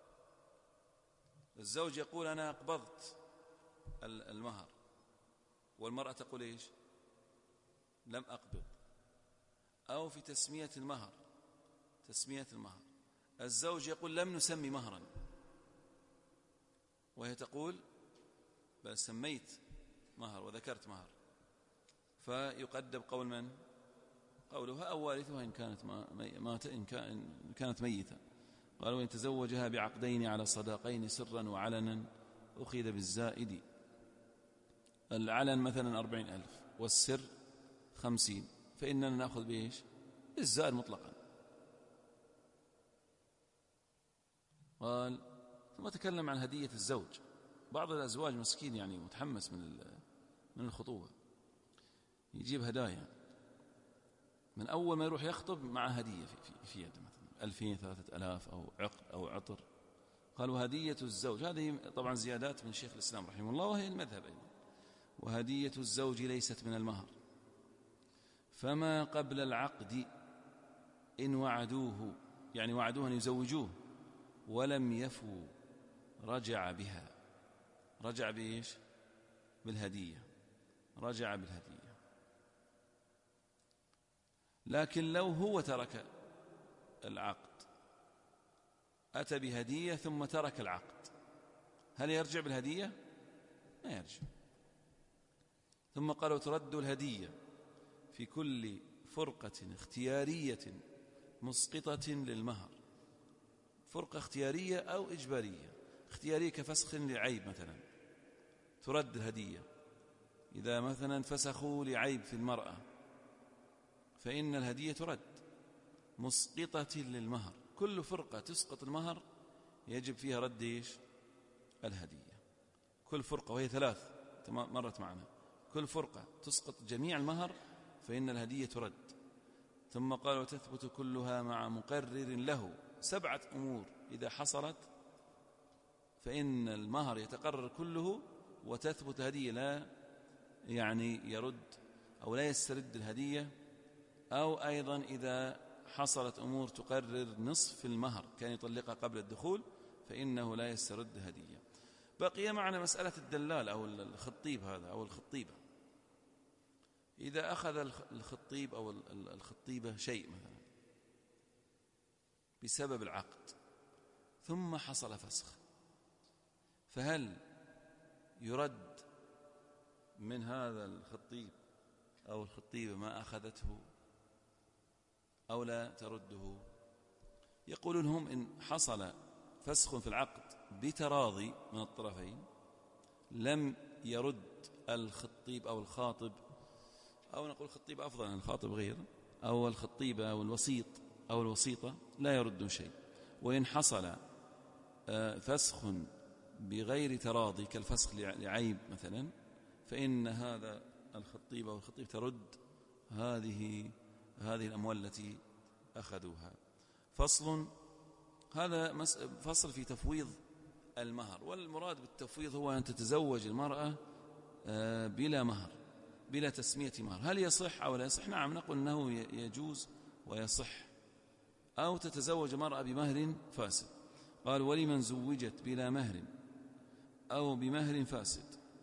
الزوج يقول أنا قبضت المهر، والمرأة تقول إيش؟ لم أقبض. أو في تسمية المهر، الزوج يقول لم نسمي مهرا، وهي تقول بل سميت مهر وذكرت مهر، فيقدم قول من؟ قولها أو وارثها إن كانت ميتة. قالوا إن تزوجها بعقدين على صداقين سرا وعلنا أخذ بالزائد. العلن مثلا 40,000 والسر 50، فإننا نأخذ بإيش؟ بالزائد مطلقا. قال ثم تكلم عن هدية الزوج. بعض الأزواج مسكين يعني متحمس من الخطوبة، يجيب هدايا من أول ما يروح يخطب مع هدية في يده، مثلا 2000 3000 أو عقد أو عطر. قالوا هدية الزوج، هذه طبعا زيادات من شيخ الإسلام رحمه الله وهي المذهب أيضا. وهدية الزوج ليست من المهر، فما قبل العقد إن وعدوه، يعني وعدوه أن يزوجوه ولم يفوا رجع بها. رجع بإيش؟ بالهدية، رجع بالهدية. لكن لو هو ترك العقد أتى بهدية ثم ترك العقد، هل يرجع بالهدية؟ ما يرجع. ثم قالوا ترد الهدية في كل فرقة اختيارية مسقطة للمهر. فرقة اختيارية أو إجبارية. اختيارية كفسخ لعيب مثلا، ترد الهدية. إذا مثلا فسخوا لعيب في المرأة فإن الهدية ترد. مسقطة للمهر، كل فرقة تسقط المهر يجب فيها رد إيش؟ الهدية. كل فرقة، وهي 3 مرت معنا، كل فرقة تسقط جميع المهر فإن الهدية ترد. ثم قال وتثبت كلها مع مقرر له. 7 أمور إذا حصلت فإن المهر يتقرر كله وتثبت الهدية، لا يعني يرد أو لا يسترد الهدية. أو أيضا إذا حصلت أمور تقرر نصف المهر، كان يطلقها قبل الدخول، فإنه لا يسترد هدية. بقي معنا مسألة الدلال أو الخطيب هذا أو الخطيبة. إذا أخذ الخطيب أو الخطيبة شيء مثلا بسبب العقد ثم حصل فسخ، فهل يرد من هذا الخطيب أو الخطيبة ما أخذته أو لا ترده؟ يقولون هم إن حصل فسخ في العقد بتراضي من الطرفين لم يرد الخطيب أو الخاطب، أو نقول الخطيب أفضل عن الخاطب غير، أو الخطيبة أو الوسيط أو الوسيطة لا يرد شيء. وإن حصل فسخ بغير تراضي كالفسخ لعيب مثلا فإن هذا الخطيب أو الخطيب ترد هذه الأموال التي أخذوها. فصل، هذا فصل في تفويض المهر. والمراد بالتفويض هو أن تتزوج المرأة بلا مهر، بلا تسمية مهر. هل يصح أو لا يصح؟ نعم، نقول أنه يجوز ويصح. أو تتزوج مرأة بمهر فاسد. قال ولمن زوجت بلا مهر أو بمهر فاسد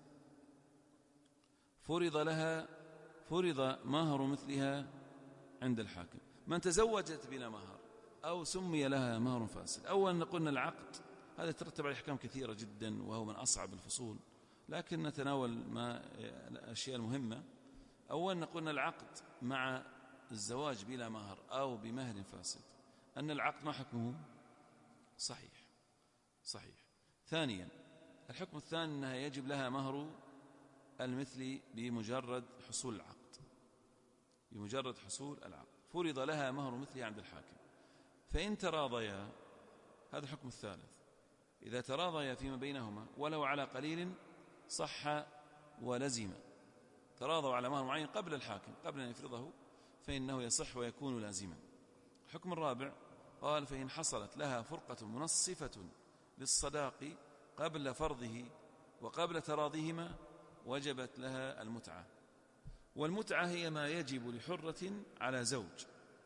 فرض مهر مثلها عند الحاكم. من تزوجت بلا مهر أو سمي لها مهر فاسد، أولا نقول العقد هذا يترتب عليه أحكام كثيرة جدا وهو من أصعب الفصول، لكن نتناول الأشياء المهمة. أولا نقول العقد مع الزواج بلا مهر أو بمهر فاسد أن العقد ما حكمه؟ صحيح. ثانيا الحكم الثاني أنها يجب لها مهر المثل بمجرد حصول العقد، بمجرد حصول العقد فرض لها مهر مثله عند الحاكم. فإن تراضيا، هذا الحكم الثالث، إذا تراضيا فيما بينهما ولو على قليل صح ولزم، تراضوا على مهر معين قبل الحاكم قبل أن يفرضه، فإنه يصح ويكون لازما. الحكم الرابع قال: فإن حصلت لها فرقة منصفة للصداق قبل فرضه وقبل تراضيهما وجبت لها المتعة. والمتعة هي ما يجب لحرة على زوج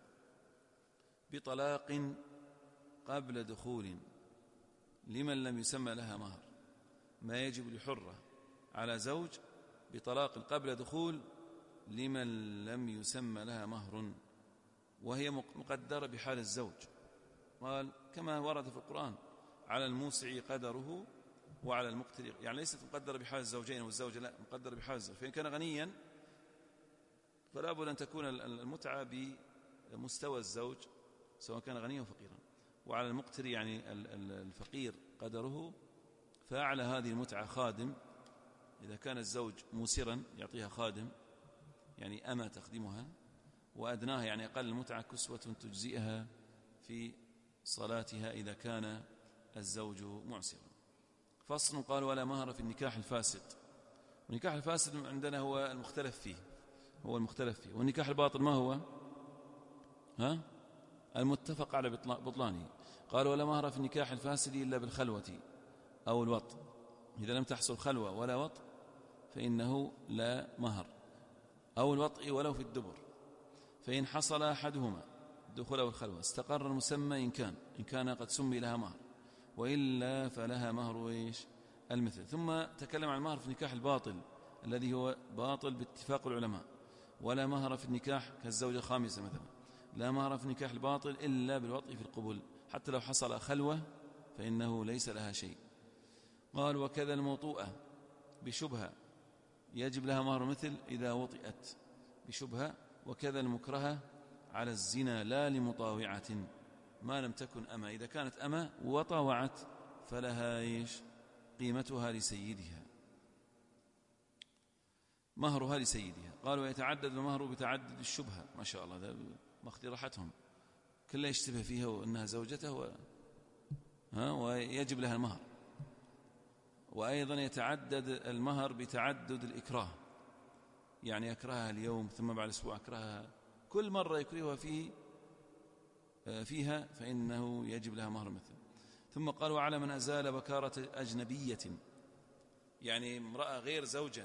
بطلاق قبل دخول لمن لم يسمى لها مهر، ما يجب لحرة على زوج بطلاق قبل دخول لمن لم يسمى لها مهر، وهي مقدرة بحال الزوج. قال كما ورد في القرآن: على الموسع قدره وعلى المقتر، يعني ليست مقدرة بحال الزوجين والزوجة، لا، مقدرة بحال الزوج. فإن كان غنيا فلا بد أن تكون المتعة بمستوى الزوج سواء كان غنيا وفقيرا. وعلى المقتر يعني الفقير قدره، فأعلى هذه المتعة خادم، إذا كان الزوج موسرا يعطيها خادم يعني أما تخدمها، وأدناها يعني أقل المتعة كسوة تجزئها في صلاتها إذا كان الزوج معسرا. فصل. قال: ولا مهر في النكاح الفاسد. والنكاح الفاسد عندنا هو المختلف فيه، والنكاح الباطل ما هو؟ المتفق على بطلانه. قال: ولا مهر في النكاح الفاسد إلا بالخلوة أو الوط. إذا لم تحصل خلوة ولا وط فإنه لا مهر، أو الوطء ولو في الدبر. فإن حصل أحدهما الدخول أو الخلوة استقر المسمى إن كان قد سمي لها مهر، وإلا فلها مهر المثل. ثم تكلم عن المهر في النكاح الباطل الذي هو باطل باتفاق العلماء. ولا مهر في النكاح كالزوجة الخامسة مثلا، لا مهر في النكاح الباطل إلا بالوطء في القبول، حتى لو حصل خلوة فإنه ليس لها شيء. قال: وكذا الموطوءة بشبهة يجب لها مهر مثل إذا وطئت بشبهة، وكذا المكرهة على الزنا لا لمطاوعة ما لم تكن أما، إذا كانت أما وطاوعت فلها قيمتها لسيدها، مهرها لسيدها. قالوا: ويتعدد المهر بتعدد الشبهة. ما شاء الله، ده ماخذ راحتهم، كلها يشتبه فيها وأنها زوجته ويجب لها المهر. وأيضا يتعدد المهر بتعدد الإكراه، يعني يكرهها اليوم ثم بعد أسبوع أكرهها، كل مرة يكرهها فيها فإنه يجب لها مهر مثل. ثم قال: وعلى من أزال بكارة أجنبية، يعني امرأة غير زوجة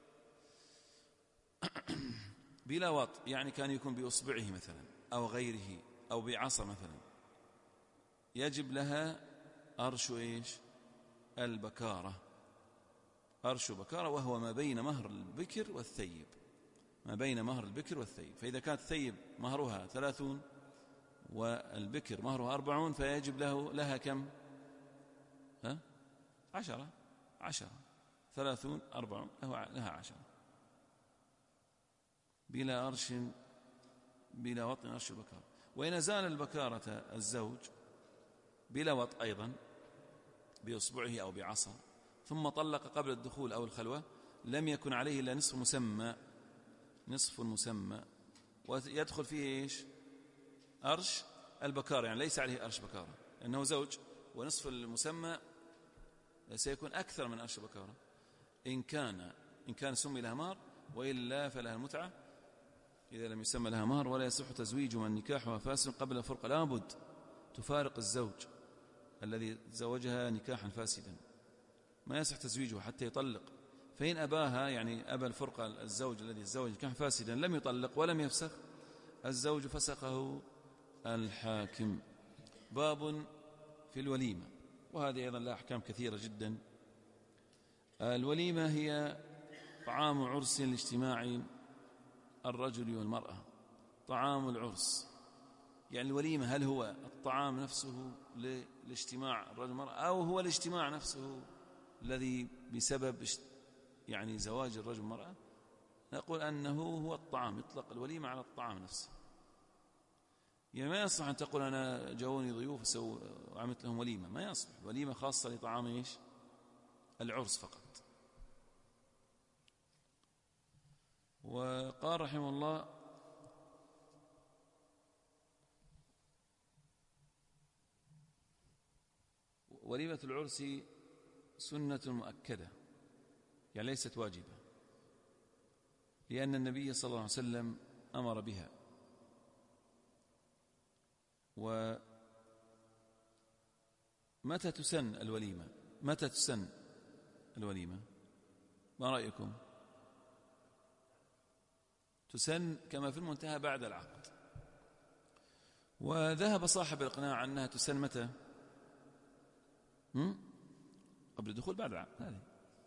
بلا وط، يعني كان يكون بأصبعه مثلا أو غيره أو بعصا مثلا، يجب لها أرش البكارة، أرش بكارة، وهو ما بين مهر البكر والثيب، ما بين مهر البكر والثيب. فإذا كانت الثيب مهرها 30 والبكر مهرها 40 فيجب لها كم؟ 10 30 40 لها 10 بلا أرش بلا وطء أرش البكارة. وإن زال البكارة الزوج بلا وط أيضا بإصبعه أو بعصا ثم طلق قبل الدخول أو الخلوة لم يكن عليه إلا نصف مسمى ويدخل فيه أرش البكارة، يعني ليس عليه أرش بكارة لأنه زوج، ونصف المسمى سيكون أكثر من أرش بكارة إن كان سمي لها مهر، وإلا فلها المتعة إذا لم يسمى لها مهر. ولا يصح تزويج من نكاحها فاسد قبل الفرقة، لابد تفارق الزوج الذي زوجها نكاحا فاسدا، ما يصح تزويجه حتى يطلق. فإن أباها، يعني أبى الفرقة الزوج الذي تزوج نكاحا فاسدا لم يطلق ولم يفسخ الزوج فسخه الحاكم. باب في الوليمة، وهذه أيضا لها أحكام كثيرة جدا. الوليمة هي طعام عرس لاجتماع الرجل والمرأة، طعام العرس، يعني الوليمة هل هو الطعام نفسه لاجتماع الرجل والمرأة، أو هو الاجتماع نفسه الذي بسبب يعني زواج الرجل والمرأة؟ نقول أنه هو الطعام، يطلق الوليمة على الطعام نفسه. يعني ما يصح أن تقول أنا جاوني ضيوف وعملت لهم وليمة، ما يصح. وليمة خاصة لطعام العرس فقط. وقال رحمه الله: وليمة العرس سنة مؤكدة، يعني ليست واجبة، لأن النبي صلى الله عليه وسلم أمر بها. ومتى تسن الوليمة؟ متى تسن الوليمة؟ ما رأيكم؟ تسن كما في المنتهى بعد العقد. وذهب صاحب الإقناع أنها تسن متى؟ قبل الدخول بعد العقد. هذه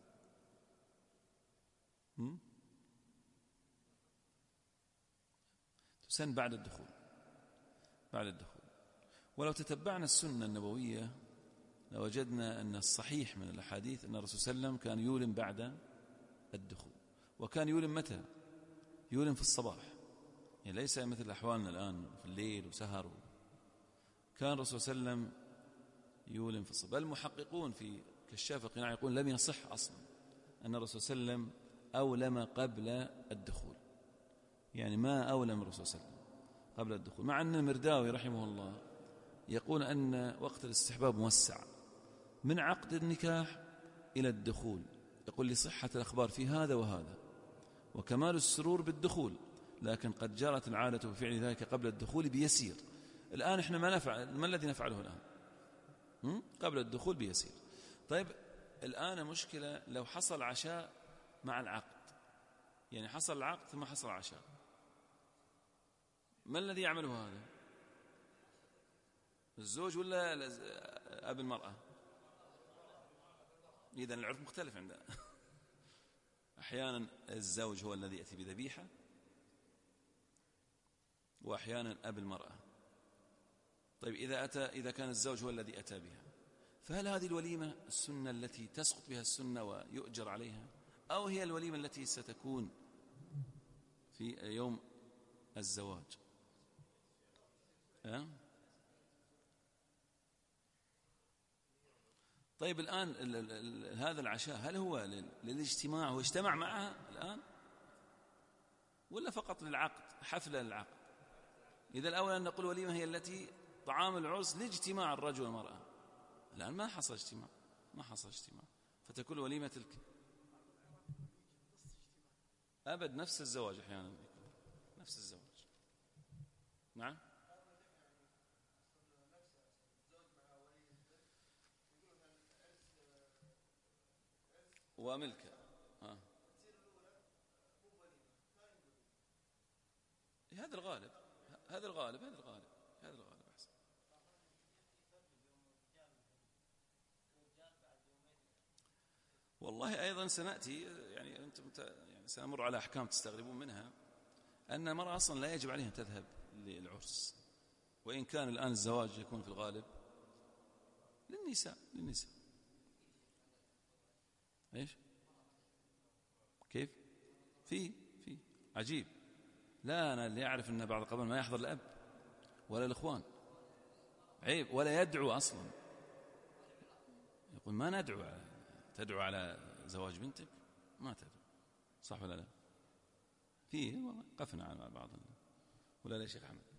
تسن بعد الدخول. بعد الدخول. ولو تتبعنا السنة النبوية لوجدنا أن الصحيح من الأحاديث أن الرسول صلى الله عليه وسلم كان يولم بعد الدخول. وكان يولم متى؟ يولم في الصباح، يعني ليس مثل أحوالنا الآن في الليل وسهر. كان الرسول صلى الله عليه وسلم يولم في الصباح. بل المحققون في كشاف القناع يقول لم يصح أصلا أن الرسول صلى الله عليه وسلم أولم قبل الدخول، يعني ما أولم الرسول صلى الله عليه وسلم قبل الدخول، مع أن المرداوي رحمه الله يقول أن وقت الاستحباب موسع من عقد النكاح إلى الدخول. يقول لصحة الأخبار في هذا وهذا، وكمال السرور بالدخول، لكن قد جرت العادة بفعل ذلك قبل الدخول بيسير. الآن إحنا ما الذي نفعله الآن؟ قبل الدخول بيسير. طيب الآن مشكلة لو حصل عشاء مع العقد، يعني حصل العقد ثم حصل عشاء، ما الذي يعمله هذا؟ الزوج ولا أب المرأة؟ إذن العرف مختلف عندنا. أحيانا الزوج هو الذي يأتي بذبيحة، وأحيانا أب المرأة. طيب إذا كان الزوج هو الذي أتى بها، فهل هذه الوليمة السنة التي تسقط بها السنة ويؤجر عليها، أو هي الوليمة التي ستكون في يوم الزواج؟ طيب الآن هذا العشاء هل هو للاجتماع، هو اجتمع معها الآن، ولا فقط للعقد، حفلة للعقد؟ إذا الأول أن نقول وليمة هي التي طعام العرس لاجتماع الرجل والمرأة. الآن ما حصل اجتماع، فتكون وليمة تلك أبد نفس الزواج، أحيانا نفس الزواج. نعم. وملكة. هذا الغالب أحسن. والله أيضا سنأتي، يعني أنتم يعني سنمر على أحكام تستغربون منها، أن المرأة أصلا لا يجب عليها أن تذهب للعرس، وإن كان الآن الزواج يكون في الغالب للنساء. إيش؟ كيف؟ في عجيب. لا، أنا اللي أعرف أن بعض القبائل ما يحضر الأب ولا الإخوان، عيب، ولا يدعو أصلا. يقول ما ندعو، تدعو على زواج بنتك؟ ما تدعو، صح ولا لا؟ فيه قفنا على بعض، ولا لا يا شيخ أحمد؟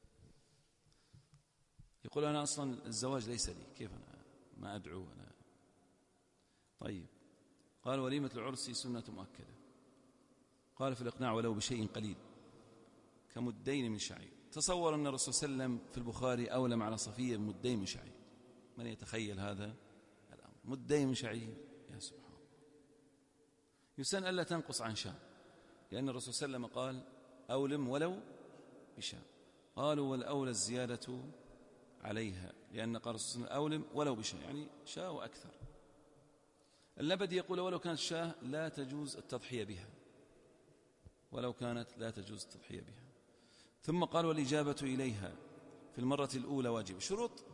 يقول أنا أصلا الزواج ليس لي، كيف أنا ما أدعو أنا؟ طيب، قال وليمة العرس سنة مؤكدة. قال في الإقناع ولو بشيء قليل كمدين من شعير. تصور أن الرسول صلى الله عليه وسلم في البخاري أولم على صفية مدين من شعير. من يتخيل هذا الأمر؟ مدين من شعير، يا سبحان الله. يسن ألا تنقص عن شاء، لأن الرسول صلى الله عليه وسلم قال أولم ولو بشاء. قالوا والأولى الزيادة عليها، لأن قال الرسول صلى الله عليه وسلم أولم ولو بشاء، يعني شاء وأكثر. اللبدي يقول ولو كانت شاة لا تجوز التضحية بها، ولو كانت لا تجوز التضحية بها. ثم قال والإجابة إليها في المرة الأولى واجب. شروط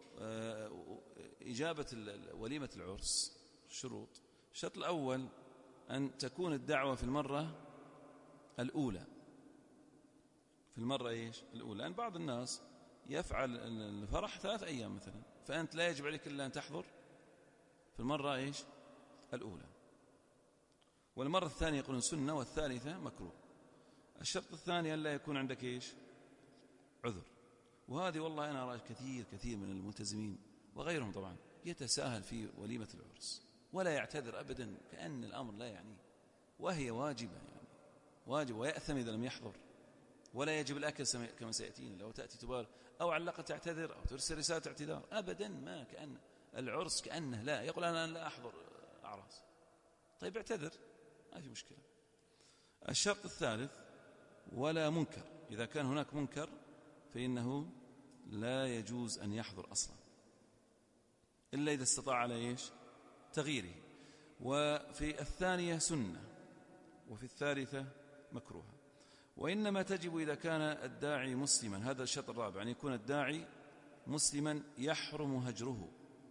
إجابة وليمة العرس شروط. الشرط الأول أن تكون الدعوة في المرة الأولى. في المرة إيش الأولى؟ لأن بعض الناس يفعل الفرح 3 أيام مثلا، فأنت لا يجب عليك إلا أن تحضر في المرة إيش الأولى، والمرة الثانية يقولون سنة، والثالثة مكروه. الشرط الثاني أن لا يكون عندك إيش؟ عذر. وهذه والله أنا أرى كثير من الملتزمين وغيرهم طبعا يتساهل في وليمة العرس ولا يعتذر أبدا، كأن الأمر لا يعنيه، وهي واجبة يعني واجب، ويأثم إذا لم يحضر، ولا يجب الأكل كما سيأتينا. لو تأتي تبار أو علقت تعتذر أو ترسل رسالة اعتذار، أبدا ما كأن العرس كأنه لا يقول أنا لا أحضر أعراس. طيب اعتذر ما في مشكلة. الشرط الثالث ولا منكر. إذا كان هناك منكر فإنه لا يجوز أن يحضر أصلا إلا إذا استطاع على إيش؟ تغييره. وفي الثانية سنة، وفي الثالثة مكروهة. وإنما تجب إذا كان الداعي مسلما. هذا الشرط الرابع، أن يكون الداعي مسلما يحرم هجره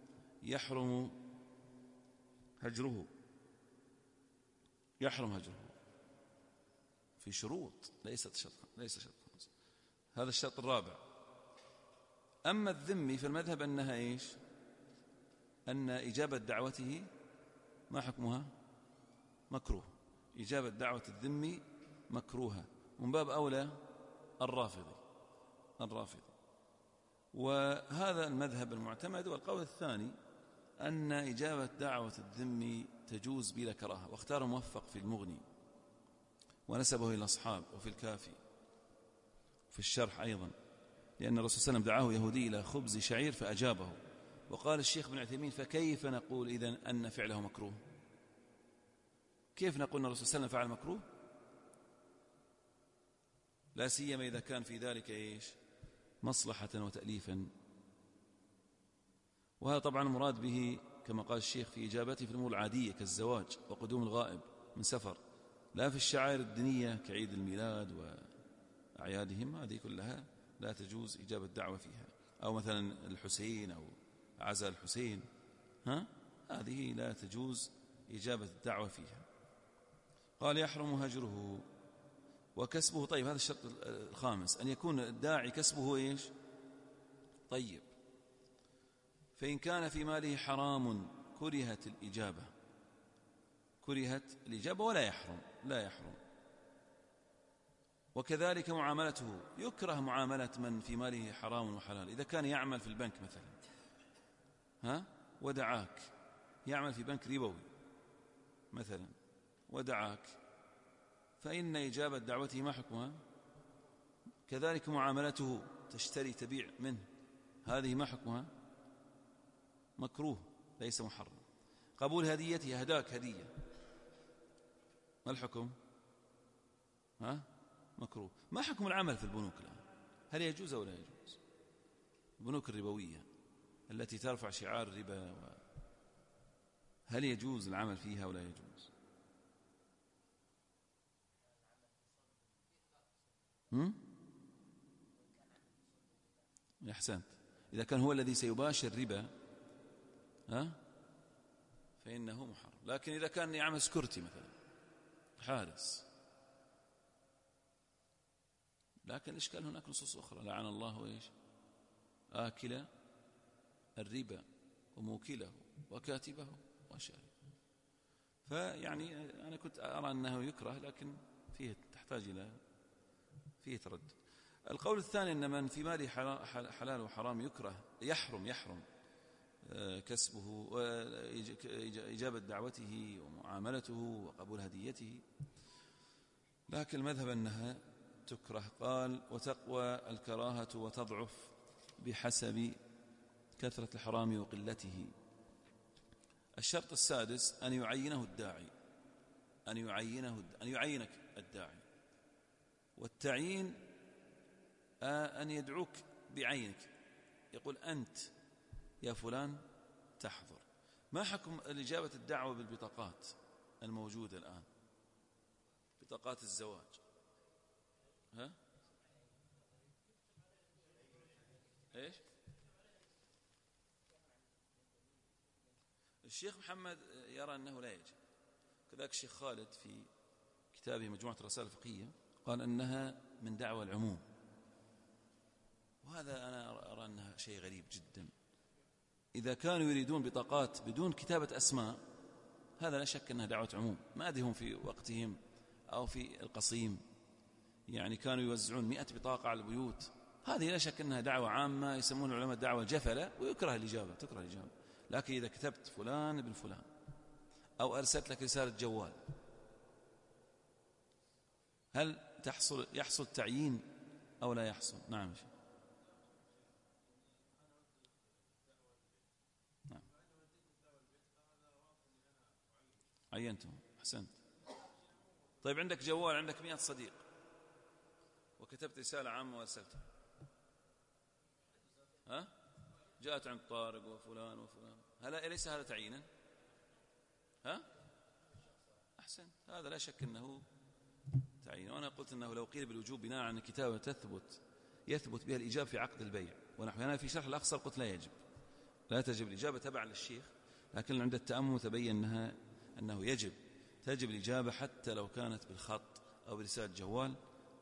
في شروط، ليس شرط. هذا الشرط الرابع. أما الذمي فالمذهب أنها إيش؟ أن إجابة دعوته ما حكمها؟ مكروه. إجابة دعوة الذمي مكروهة، من باب أولى الرافضي. وهذا المذهب المعتمد. والقول الثاني أن إجابة دعوة الذمي تجوز بلا كراهة، واختار موفق في المغني ونسبه إلى الأصحاب، وفي الكافي في الشرح أيضا، لأن الرسول صلى الله عليه وسلم دعاه يهودي إلى خبز شعير فأجابه. وقال الشيخ بن عثيمين فكيف نقول إذن أن فعله مكروه؟ كيف نقول أن الرسول صلى الله عليه وسلم فعل مكروه؟ لا سيما إذا كان في ذلك إيش؟ مصلحة وتأليفا. وهذا طبعا المراد به كما قال الشيخ في إجابته في الأمور العادية كالزواج وقدوم الغائب من سفر، لا في الشعائر الدينية كعيد الميلاد وأعيادهم، هذه كلها لا تجوز إجابة دعوة فيها. أو مثلا الحسين أو عزاء الحسين، هذه لا تجوز إجابة الدعوة فيها. قال يحرم هجره وكسبه. طيب هذا الشرط الخامس، أن يكون الداعي كسبه إيش؟ طيب. فإن كان في ماله حرام كرهت الإجابة ولا يحرم، لا يحرم. وكذلك معاملته، يكره معاملة من في ماله حرام وحلال. إذا كان يعمل في البنك مثلا ودعاك، يعمل في بنك ربوي مثلا ودعاك، فإن إجابة دعوته ما حكمها؟ كذلك معاملته، تشتري تبيع منه، هذه ما حكمها؟ مكروه ليس محرم. قبول هديته، هداك هدية، ما الحكم؟ مكروه. ما حكم العمل في البنوك الآن؟ هل يجوز أو لا يجوز؟ البنوك الربوية التي ترفع شعار الربا، هل يجوز العمل فيها ولا يجوز؟ أحسنت. إذا كان هو الذي سيباشر ربا فإنه محرم. لكن إذا كان يعمل سكرتي مثلا، حارس، لكن الإشكال هناك نصوص أخرى، لعن الله إيش؟ آكل الربا وموكله وكاتبه وشاربه. فيعني أنا كنت أرى أنه يكره، لكن تحتاج إلى فيه تردد. القول الثاني أن من في ماله حلال وحرام يحرم كسبه وإجابة دعوته ومعاملته وقبول هديته، لكن المذهب أنها تكره. قال وتقوى الكراهة وتضعف بحسب كثرة الحرام وقلته. الشرط السادس أن يعينه الداعي، أن يعينك الداعي. والتعيين أن يدعوك بعينك، يقول أنت يا فلان تحضر. ما حكم الإجابة الدعوة بالبطاقات الموجودة الآن، بطاقات الزواج؟ إيش؟ الشيخ محمد يرى أنه لا يجب، كذلك الشيخ خالد في كتابه مجموعة الرسائل الفقهية قال أنها من دعوى العموم، وهذا أنا أرى أنها شيء غريب جدا. إذا كانوا يريدون بطاقات بدون كتابة أسماء هذا لا شك أنها دعوة عموم. ما أدري هم في وقتهم أو في القصيم يعني كانوا يوزعون 100 بطاقة على البيوت، هذه لا شك أنها دعوة عامة يسمون العلماء دعوة جفلة، ويكره الإجابة، تكره الإجابة. لكن إذا كتبت فلان ابن فلان أو أرسلت لك رسالة جوال، هل يحصل تعيين أو لا يحصل؟ نعم. نعم عينتهم، أحسنت. طيب عندك جوال، عندك 100 صديق وكتبت رسالة عامة وأرسلتها، ها؟ جاءت عند طارق وفلان وفلان، هل أليس هذا تعيينا؟ ها؟ أحسنت، هذا لا شك أنه تعيين. وأنا قلت أنه لو قيل بالوجوب بناء عن الكتابة يثبت بها الإجابة في عقد البيع ونحو، أنا في شرح الأخصر قلت لا يجب، لا تجب الإجابة تبع للشيخ، لكن عند التأمل تبين أنه تجب الإجابة حتى لو كانت بالخط أو برسالة جوال،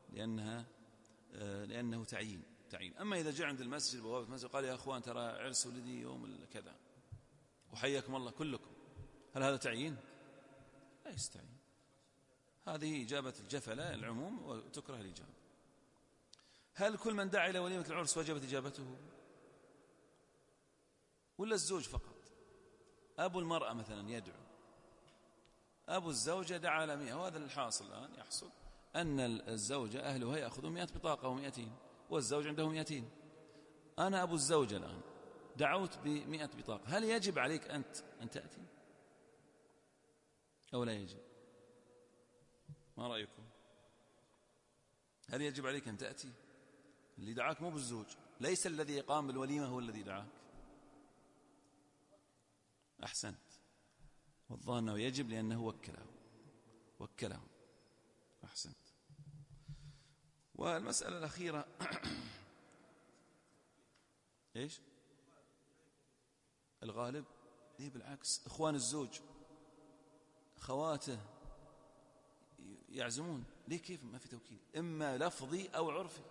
لأنه تعيين. أما إذا جاء عند المسجد بوابة المسجد قال يا أخوان ترى عرس ولدي يوم كذا وحياكم الله كلكم، هل هذا تعيين؟ لا يستعين، هذه إجابة الجفلة العموم وتكره الإجابة. هل كل من دعا إلى وليمة العرس وجبت إجابته ولا الزوج فقط؟ أبو المرأة مثلا يدعو، أبو الزوجة دعا على 100، وهذا الحاصل الآن يحصل أن الزوجة أهلها يأخذون 100 بطاقة و200 والزوج عنده 200. أنا أبو الزوجة الآن دعوت ب100 بطاقة، هل يجب عليك أنت أن تأتي أو لا يجب؟ ما رأيكم؟ هل يجب عليك أن تأتي؟ اللي دعاك مو بالزوج، ليس الذي يقام بالوليمة هو الذي دعاك. أحسنت، والظاهر أنه يجب لأنه وكله. أحسنت. والمسألة الأخيرة إيش؟ الغالب ليه؟ بالعكس، إخوان الزوج خواته يعزمون، ليه؟ كيف ما في توكيل؟ إما لفظي أو عرفي.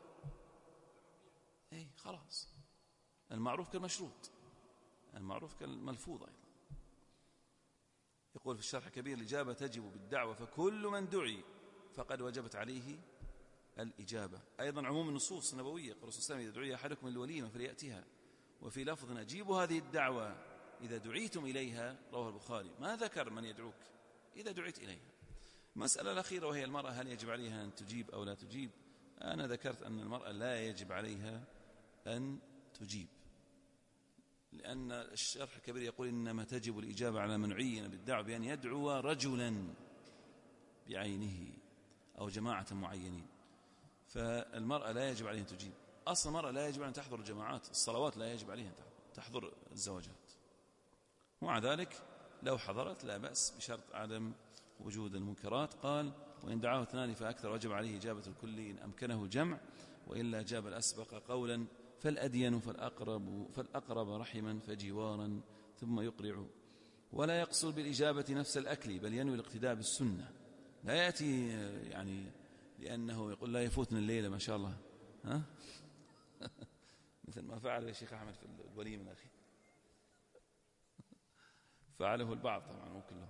خلاص، المعروف كالمشروط، المعروف كالملفوظ أيضا. يقول في الشرح الكبير الإجابة تجب بالدعوة، فكل من دعي فقد وجبت عليه الإجابة. أيضا عموم النصوص النبوية، قال الرسول صلى الله عليه وسلم إذا دعي أحدكم للوليمة فليأتها، وفي لفظ أجيبوا هذه الدعوة إذا دعيتم إليها، رواه البخاري. ما ذكر من يدعوك، إذا دعيت إليها. المسألة الأخيرة وهي المرأة، هل يجب عليها أن تجيب أو لا تجيب؟ أنا ذكرت أن المرأة لا يجب عليها أن تجيب، لأن الشرح الكبير يقول إنما تجب الإجابة على من عين بالدعوة بأن يدعو رجلا بعينه أو جماعة معينين، فالمرأة لا يجب عليها أن تجيب. أصلا المرأة لا يجب أن تحضر الجماعات، الصلوات لا يجب عليها أن تحضر الزواجات، ومع ذلك لو حضرت لا بأس بشرط عدم وجود المنكرات. قال وإن دعاه 2 فأكثر وجب عليه إجابة الكل إن أمكنه الجمع، وإلا جاب الأسبق قولا فالأدين فالأقرب رحما فجوارا ثم يقرع. ولا يقصد بالإجابة نفس الأكل، بل ينوي الاقتداء بالسنة، لا يأتي يعني لأنه يقول لا يفوتنا الليلة ما شاء الله، ها؟ مثل ما فعل الشيخ أحمد في الوليمة الأخير، فعله البعض طبعا مو كله.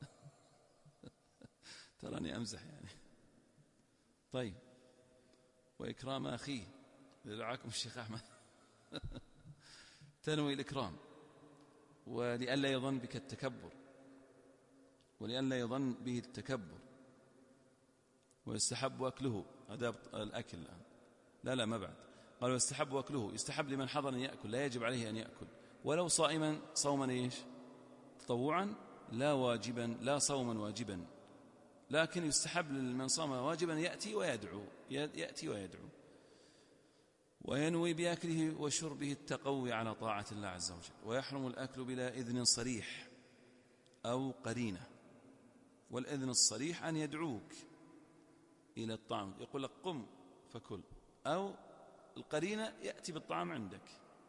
تراني أمزح يعني. طيب، وإكرام أخيه لدعاكم الشيخ أحمد تنوي الإكرام، ولئلا يظن بك التكبر، ولئلا يظن به التكبر. ويستحب أكله، آداب الأكل الآن، لا ما بعد. قال ويستحب أكله، يستحب لمن حضر أن يأكل، لا يجب عليه أن يأكل ولو صائما صوما إيش؟ تطوعا لا واجبا، لا صوما واجبا، لكن يستحب لمن صام واجبا يأتي ويدعو وينوي بأكله وشربه التقوي على طاعة الله عز وجل. ويحرم الأكل بلا إذن صريح أو قرينة، والإذن الصريح أن يدعوك إلى الطعام، يقول لك قم فكل، أو القرينة يأتي بالطعام عندك،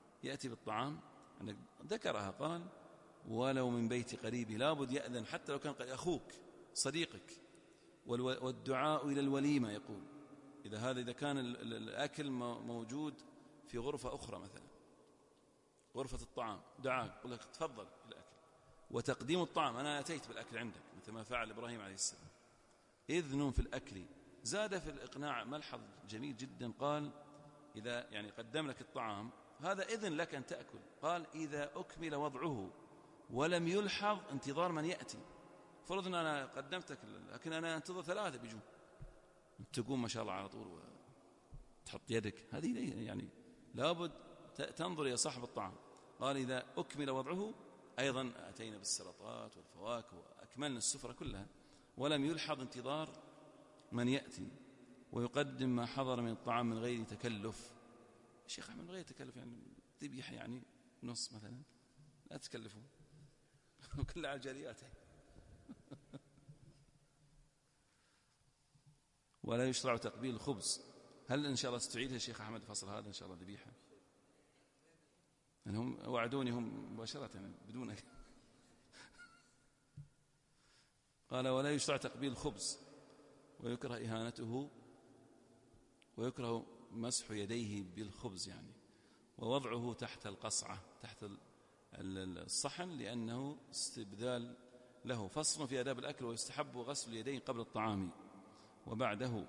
ذكرها قال ولو من بيت قريبه، لابد يأذن حتى لو كان أخوك صديقك. والدعاء إلى الوليمة، يقول إذا كان الأكل موجود في غرفة أخرى، مثلا غرفة الطعام، دعاك يقول لك تفضل الأكل. وتقديم الطعام، أنا أتيت بالأكل عندك مثل ما فعل إبراهيم عليه السلام، إذن في الأكل. زاد في الإقناع ملحظ جميل جدا، قال إذا يعني قدم لك الطعام هذا إذن لك أن تأكل، قال إذا أكمل وضعه ولم يلحظ انتظار من يأتي. فرض أن أنا قدمتك لكن أنا أنتظر 3 بيجون، تقوم ما شاء الله على طول وتحط يدك، هذه يعني لابد تنظر يا صاحب الطعام. قال إذا أكمل وضعه، أيضا أتينا بالسلطات والفواكه وأكملنا السفرة كلها، ولم يلحظ انتظار من يأتي، ويقدم ما حضر من الطعام من غير تكلف. الشيخ أحمد من غير تكلف يعني ذبيح يعني نص مثلا، لا تكلفوا وكل على جالياته. ولا يشرع تقبيل الخبز. هل إن شاء الله ستعيدها الشيخ أحمد الفصل هذا إن شاء الله ذبيحة؟ يعني هم وعدوني هم مباشرة يعني بدونك. قال ولا يشرع تقبيل الخبز، ويكره إهانته، ويكره مسح يديه بالخبز يعني، ووضعه تحت القصعة تحت الصحن، لأنه استبدال له. فصل في آداب الأكل، ويستحب غسل اليدين قبل الطعام وبعده.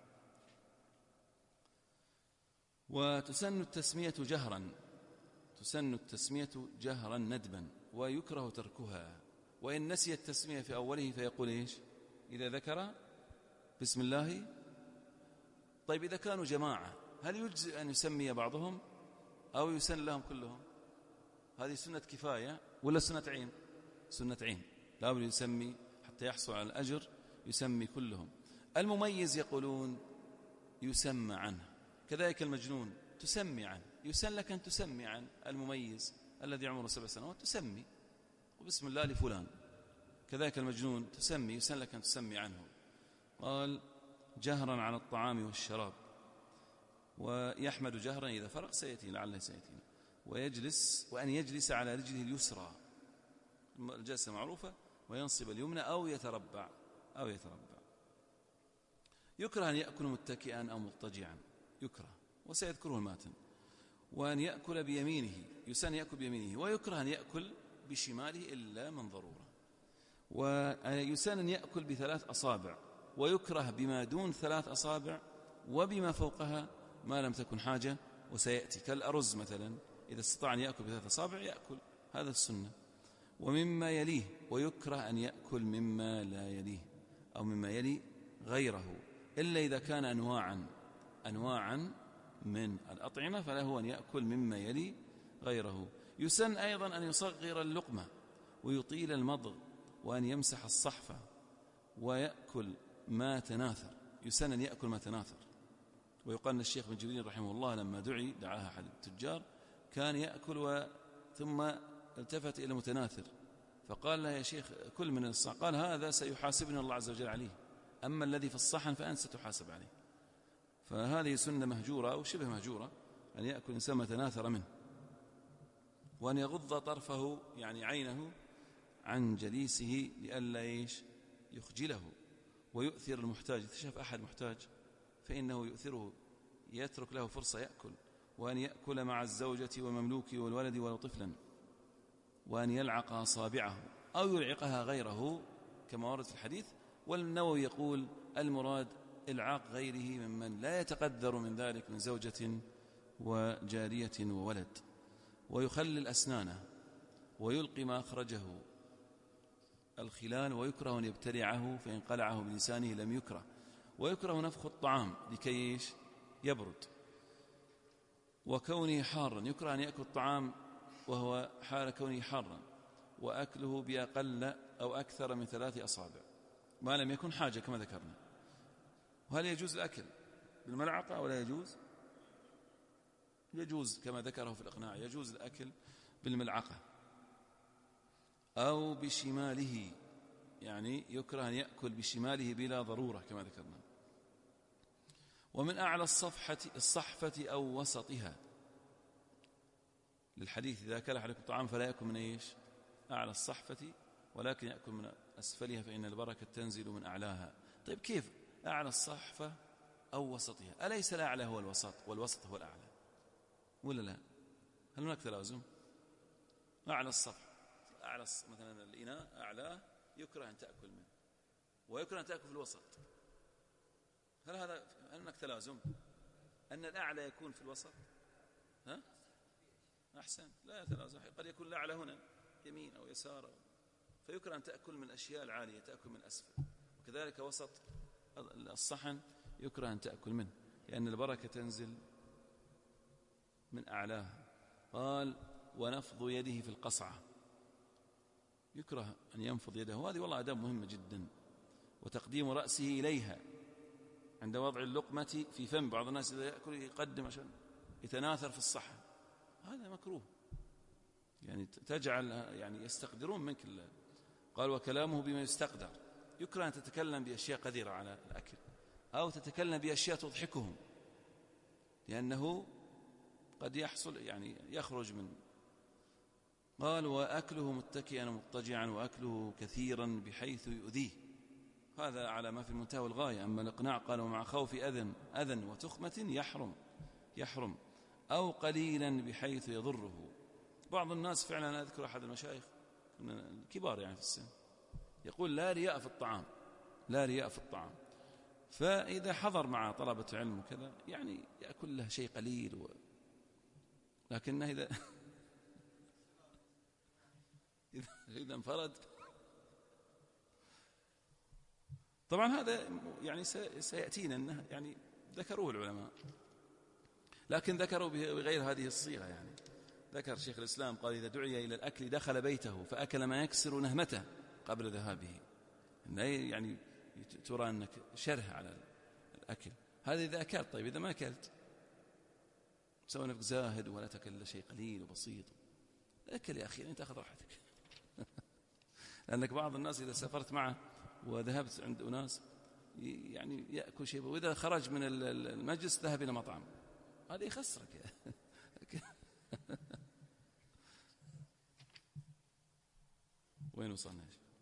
وتسن التسمية جهرا، تسن التسمية جهرا ندبا، ويكره تركها. وإن نسي التسمية في أوله فيقول إيش إذا ذكر بسم الله. طيب إذا كانوا جماعة هل يجزئ أن يسمي بعضهم أو يسن لهم كلهم؟ هذه سنة كفاية ولا سنة عين؟ سنة عين، لا بد يسمي حتى يحصل على الأجر، يسمي كلهم. المميز يقولون يسمى عنه، كذلك المجنون تسمي عنه، يسن لك أن تسمي عن المميز الذي عمره 7 سنوات تسمي وبسم الله لفلان، كذلك المجنون تسمي، يسن لك أن تسمي عنه. قال جهرا على الطعام والشراب، ويحمد جهرا إذا فرق سيأتي لعله سيأتينا. ويجلس، وأن يجلس على رجله اليسرى الجلسة معروفة، وينصب اليمنى أو يتربع يكره أن يأكل متكئا أو مضطجعا، يكره وسيذكره الماتن. وأن يأكل بيمينه، يسن يأكل بيمينه، ويكره أن يأكل بشماله إلا من ضرورة. ويسن أن يأكل ب3 أصابع، ويكره بما دون 3 أصابع، وبما فوقها ما لم تكن حاجة، وسيأتي كالأرز مثلا إذا استطاع أن يأكل ب3 أصابع يأكل، هذا السنة. ومما يليه، ويكره أن يأكل مما لا يليه أو مما يلي غيره، إلا إذا كان أنواعا من الأطعمة فله أن يأكل مما يلي غيره. يسن أيضا أن يصغر اللقمة ويطيل المضغ، وأن يمسح الصحفة ويأكل ما تناثر، يسن أن يأكل ما تناثر. ويقال الشيخ بن جبريل رحمه الله لما دعاها أحد التجار كان يأكل ثم التفت إلى المتناثر فقال له يا شيخ كل من الصحن، قال هذا سيحاسبنا الله عز وجل عليه، أما الذي في الصحن فأنت ستحاسب عليه. فهذه سنة مهجورة أو شبه مهجورة، أن يأكل إنسان ما تناثر منه. وأن يغض طرفه يعني عينه عن جليسه لئلا يخجله. ويؤثر المحتاج، إذا شاف أحد محتاج فإنه يؤثره، يترك له فرصة يأكل. وأن يأكل مع الزوجة والمملوك والولد ولو طفلا. وأن يلعق أصابعه أو يلعقها غيره كما ورد في الحديث. والنووي يقول المراد إلعاق غيره ممن لا يتقدر من ذلك من زوجة وجارية وولد. ويخلل أسنانه ويلقي ما أخرجه الخلال، ويكره أن يبتلعه، فإن قلعه بلسانه لم يكره. ويكره نفخ الطعام لكي يبرد وكونه حارا، يكره أن يأكل الطعام وهو حال كونه حارا، وأكله بأقل أو أكثر من 3 أصابع ما لم يكن حاجة كما ذكرنا. وهل يجوز الأكل بالملعقة أو لا يجوز؟ يجوز كما ذكره في الإقناع، يجوز الأكل بالملعقة أو بشماله، يعني يكره أن يأكل بشماله بلا ضرورة كما ذكرنا. ومن أعلى الصحفة أو وسطها للحديث إذا أكل أحدكم طعام فلا يأكل من أعلى الصحفة ولكن يأكل من أسفلها فإن البركة تنزل من أعلاها. طيب كيف أعلى الصحفة أو وسطها؟ أليس الأعلى هو الوسط والوسط هو الأعلى ولا لا؟ هل هناك تلازم؟ أعلى الصف أعلى مثلا الإناء أعلاه يكره أن تأكل منه، ويكره أن تأكل في الوسط. هل هناك تلازم أن الأعلى يكون في الوسط؟ ها؟ أحسن، لا يتلازم. قد يكون الأعلى هنا يمين أو يسار، فيكره أن تأكل من الأشياء العالية، تأكل من أسفل. وكذلك وسط الصحن يكره أن تأكل منه، لأن البركة تنزل من أعلاه. قال ونفض يده في القصعة، يكره أن ينفض يده، وهذه والله أداب مهمة جدا. وتقديم رأسه إليها عند وضع اللقمة في فم. بعض الناس إذا يأكل يقدم عشان يتناثر في الصحن، هذا مكروه، يعني تجعل يعني يستقدرون منك قال وكلامه بما يستقدر، يكره أن تتكلم بأشياء قذرة على الأكل، أو تتكلم بأشياء تضحكهم، لأنه قد يحصل يعني يخرج من. قال وأكله متكئا ومضطجعا، وأكله كثيرا بحيث يؤذيه، هذا على ما في المنتهى والغاية. أما الإقناع قال ومع خوف أذن وتخمة يحرم، أو قليلا بحيث يضره. بعض الناس فعلا، أنا أذكر أحد المشايخ الكبار يعني في السن يقول لا رياء في الطعام، فإذا حضر مع طلبة علم وكذا يعني يأكل له شيء قليل لكنه إذا انفرد طبعا هذا يعني سيأتينا أنه يعني ذكروه العلماء، لكن ذكروا بغير هذه الصيغة. يعني ذكر شيخ الإسلام قال إذا دعي إلى الأكل دخل بيته فأكل ما يكسر نهمته قبل ذهابه، يعني ترى أنك شره على الأكل. هذا إذا أكلت. طيب إذا ما أكلت سوى نفسك زاهد ولا تأكل إلا شيء قليل وبسيط، أكل يا أخي أنت أخذ راحتك. لأنك بعض الناس إذا سافرت معه وذهبت عند أناس يعني يأكل شيء، وإذا خرج من المجلس ذهب إلى مطعم، هذا يخسرك. وين وصلنا؟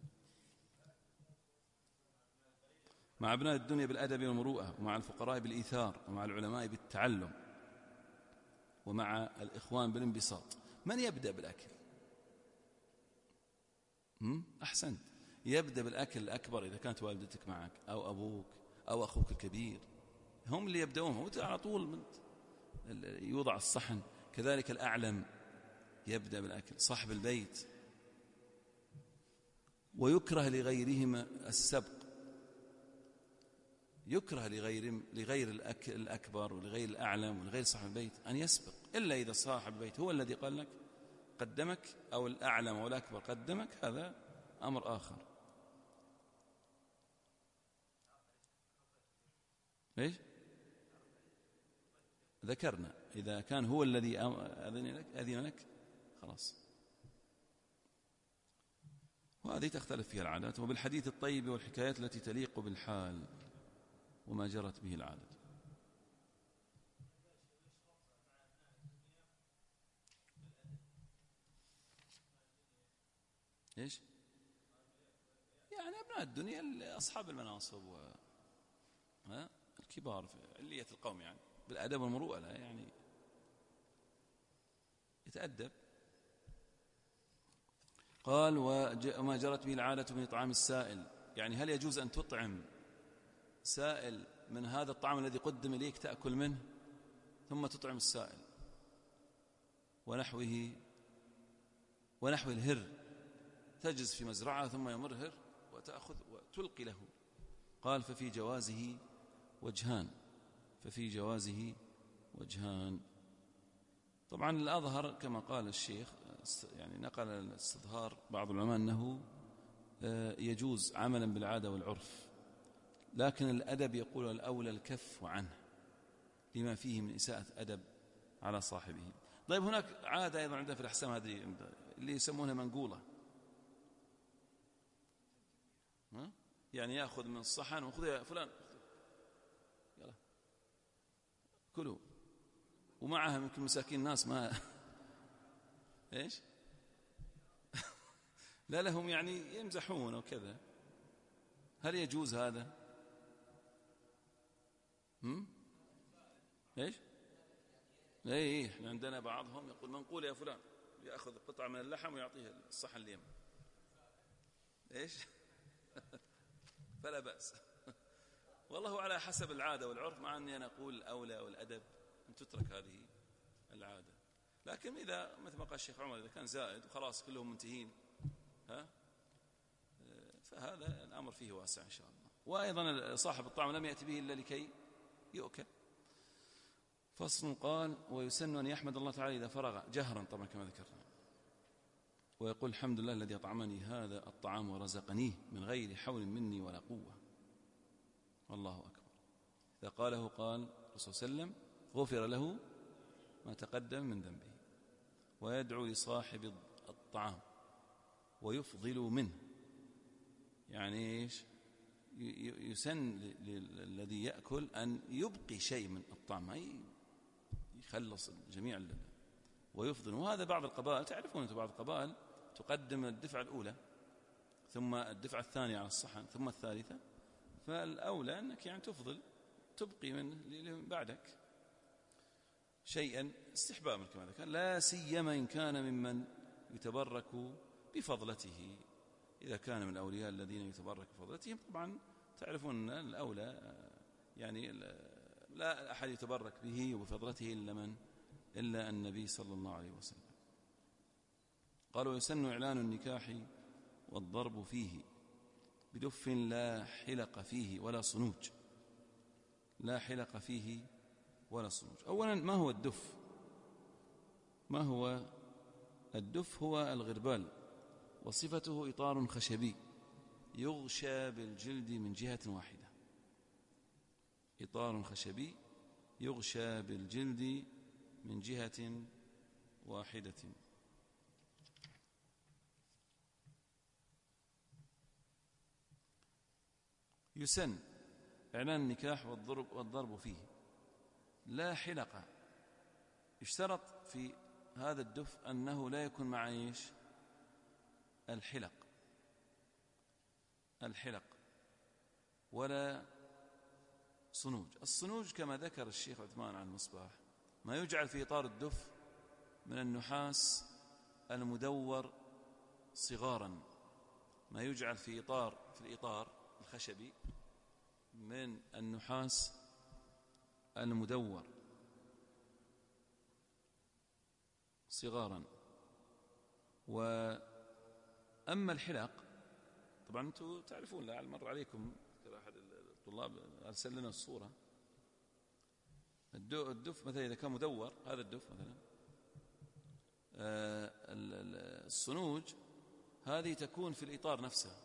مع أبناء الدنيا بالأدب والمروءة، ومع الفقراء بالإيثار، ومع العلماء بالتعلم، ومع الإخوان بالانبساط. من يبدأ بالأكل؟ أحسنت، يبدأ بالأكل الأكبر إذا كانت والدتك معك أو أبوك أو أخوك الكبير، هم اللي يبدأون، هو على طول يوضع الصحن. كذلك الأعلم يبدأ بالأكل، صاحب البيت. ويكره لغيرهم السبق، يكره لغير الأكبر ولغير الأعلم ولغير صاحب البيت أن يسبق، إلا إذا صاحب البيت هو الذي قال لك قدمك، أو الأعلم أو الأكبر قدمك، هذا أمر آخر. إيش؟ ذكرنا إذا كان هو الذي أذن لك خلاص، وهذه تختلف فيها العادات. وبالحديث الطيب والحكايات التي تليق بالحال وما جرت به العادة. إيش؟ يعني أبناء الدنيا أصحاب المناصب الكبار في علية القوم، يعني بالأدب والمروءة، لا يعني يتأدب. قال وما جرت به العادة من إطعام السائل، يعني هل يجوز أن تطعم سائل من هذا الطعام الذي قدم إليك تأكل منه ثم تطعم السائل؟ ونحو الهر، تجلس في مزرعة ثم يمر هر وتأخذ وتلقي له. قال ففي جوازه وجهان. طبعا الأظهر كما قال الشيخ، يعني نقل الاستظهار بعض العلماء أنه يجوز عملا بالعادة والعرف، لكن الأدب يقول الأولى الكف عنه لما فيه من إساءة أدب على صاحبه. طيب هناك عادة أيضا عندنا في الأحسام هذه اللي يسمونها منقولة، يعني يأخذ من الصحن وخذ يا فلان يلا كلوا، ومعها يمكن مساكين الناس ما إيش لا لهم يعني يمزحون وكذا. هل يجوز هذا؟ إيش؟ إيه إحنا عندنا بعضهم يقول منقول يا فلان، يأخذ قطعة من اللحم ويعطيها الصحن اليمن، إيش؟ فلا بأس. والله على حسب العادة والعرف، مع أني أنا أقول الأولى والأدب أن تترك هذه العادة، لكن إذا مثل ما قال الشيخ عمر إذا كان زائد وخلاص كلهم منتهين فهذا الأمر فيه واسع إن شاء الله. وأيضا صاحب الطعام لم يأتي به إلا لكي يؤكل. فصل. قال ويسن أن يحمد الله تعالى إذا فرغ جهرا طبعا كما ذكرنا، ويقول الحمد لله الذي أطعمني هذا الطعام ورزقنيه من غير حول مني ولا قوة. الله أكبر. إذا قاله قال الرسول صلى الله عليه وسلم غفر له ما تقدم من ذنبه. ويدعو لصاحب الطعام ويفضل منه، يعني إيش؟ يسن للذي يأكل أن يبقي شيء من الطعام، أي يخلص جميع ويفضل. وهذا بعض القبائل تعرفون بعض القبائل تقدم الدفعة الأولى ثم الدفعة الثانية على الصحن ثم الثالثة، فالأولى أنك يعني تفضل تبقي من بعدك شيئا استحبابا كما ذكر، لا سيما إن كان ممن يتبرك بفضلته. إذا كان من الأولياء الذين يتبرك بفضلتهم طبعا تعرفون الأولى يعني لا أحد يتبرك به وبفضلته إلا النبي صلى الله عليه وسلم. قال ويسن إعلان النكاح والضرب فيه بدف لا حلق فيه ولا صنوج. لا حلق فيه ولا صنوج. أولا ما هو الدف؟ ما هو الدف؟ هو الغربال، وصفته إطار خشبي يغشى بالجلد من جهة واحدة. إطار خشبي يغشى بالجلد من جهة واحدة. يسن إعلان النكاح والضرب فيه. لا حلقة، اشترط في هذا الدف أنه لا يكون مع إيش؟ الحلق ولا صنوج. الصنوج كما ذكر الشيخ عثمان عن المصباح ما يجعل في إطار الدف من النحاس المدور صغارا، ما يجعل في الإطار الخشبي من النحاس المدور صغارا. وأما الحلق طبعا أنتم تعرفون، لعل مر عليكم أحد الطلاب أرسل لنا الصورة. الدف مثلا إذا كان مدور، هذا الدف مثلا، الصنوج هذه تكون في الإطار نفسه.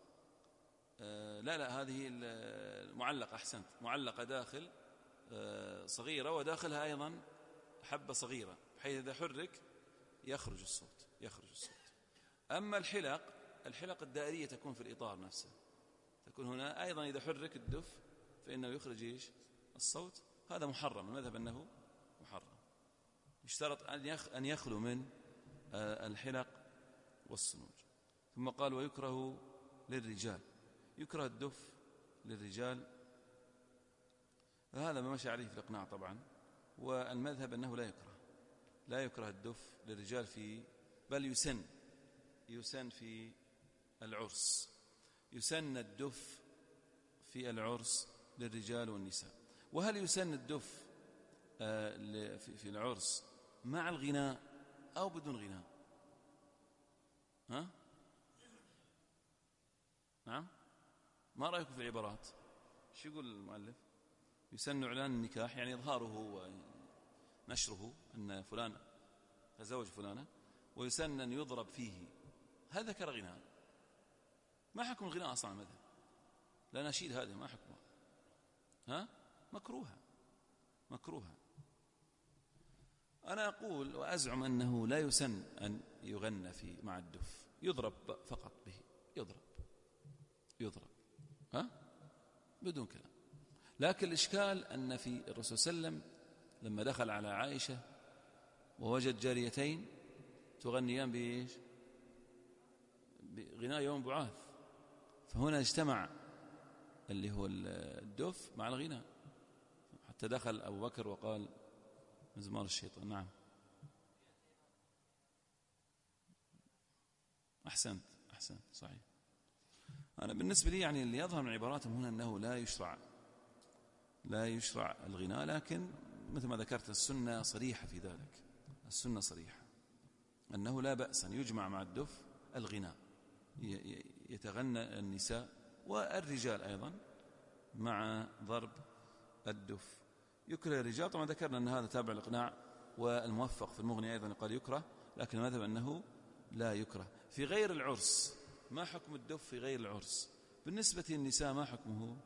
لا هذه المعلقة، أحسنت، معلقة داخل صغيرة وداخلها أيضا حبة صغيرة بحيث إذا حرك يخرج الصوت. أما الحلق الدائرية تكون في الإطار نفسه، تكون هنا أيضا إذا حرك الدف فإنه يخرج إيش؟ الصوت. هذا محرم، المذهب أنه محرم. يشترط أن يخلو من الحلق والصنوج. ثم قال ويكره للرجال. يكره الدف للرجال، هذا ما مشى عليه في الإقناع طبعا، والمذهب أنه لا يكره الدف للرجال بل يسن في العرس. يسن الدف في العرس للرجال والنساء. وهل يسن الدف في العرس مع الغناء أو بدون غناء؟ نعم، ما رأيكم في العبارات؟ شو يقول المؤلف؟ يسن إعلان النكاح يعني إظهاره ونشره أن فلان تزوج فلانة، ويسن أن يضرب فيه. هذا ذكر غناء. ما حكم الغناء أصلا المذهب؟ لا نشيد هذه ما حكمها؟ مكروها. أنا أقول وأزعم أنه لا يسن أن يغنى مع الدف، يضرب فقط به، يضرب بدون كلام. لكن الإشكال أن في الرسول صلى الله عليه وسلم لما دخل على عائشة ووجد جاريتين تغنيان بإيش؟ بغناء يوم بعاث، فهنا اجتمع اللي هو الدف مع الغناء، حتى دخل أبو بكر وقال مزمار الشيطان. نعم، أحسنت صحيح. أنا بالنسبة لي يعني اللي يظهر من عباراتهم هنا أنه لا يشرع الغناء، لكن مثل ما ذكرت السنة صريحة في ذلك. السنة صريحة أنه لا بأس أن يجمع مع الدف الغناء، يتغنى النساء والرجال أيضا مع ضرب الدف. يكره الرجال، طبعا ذكرنا أن هذا تابع الإقناع، والموفق في المغني أيضا قال يكره، لكن المذهب أنه لا يكره. في غير العرس ما حكم الدف في غير العرس؟ بالنسبة للنساء ما حكمه؟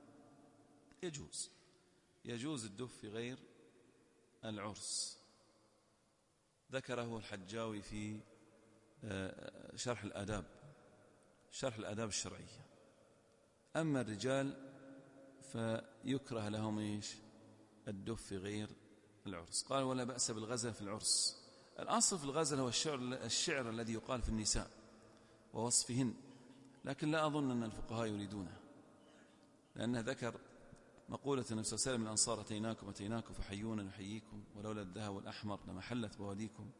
يجوز الدف في غير العرس، ذكره الحجاوي في شرح الآداب الشرعية. أما الرجال فيكره لهم الدف في غير العرس. قال ولا بأس بالغزل في العرس. الأصل في الغزل هو الشعر الذي يقال في النساء ووصفهن، لكن لا أظن أن الفقهاء يريدونه، لأنه ذكر مقولة النبي صلى الله عليه وسلم: الأنصار أتيناكم فحيونا نحييكم ولولا الذهب والأحمر لما حلت بواديكم.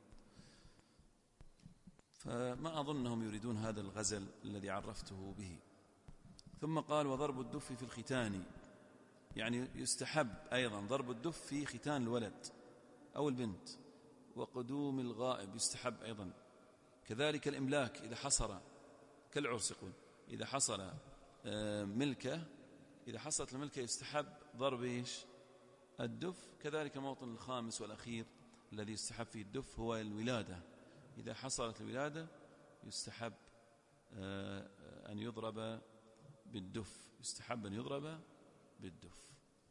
فما أظنهم يريدون هذا الغزل الذي عرفته به. ثم قال وضرب الدف في الختان، يعني يستحب أيضا ضرب الدف في ختان الولد أو البنت، وقدوم الغائب يستحب أيضا، كذلك الإملاك إذا حصل كالعرس، يقول إذا حصل ملكة، إذا حصلت الملكة يستحب ضرب الدف. كذلك الموطن الخامس والأخير الذي يستحب فيه الدف هو الولادة، إذا حصلت الولادة يستحب أن يضرب بالدف،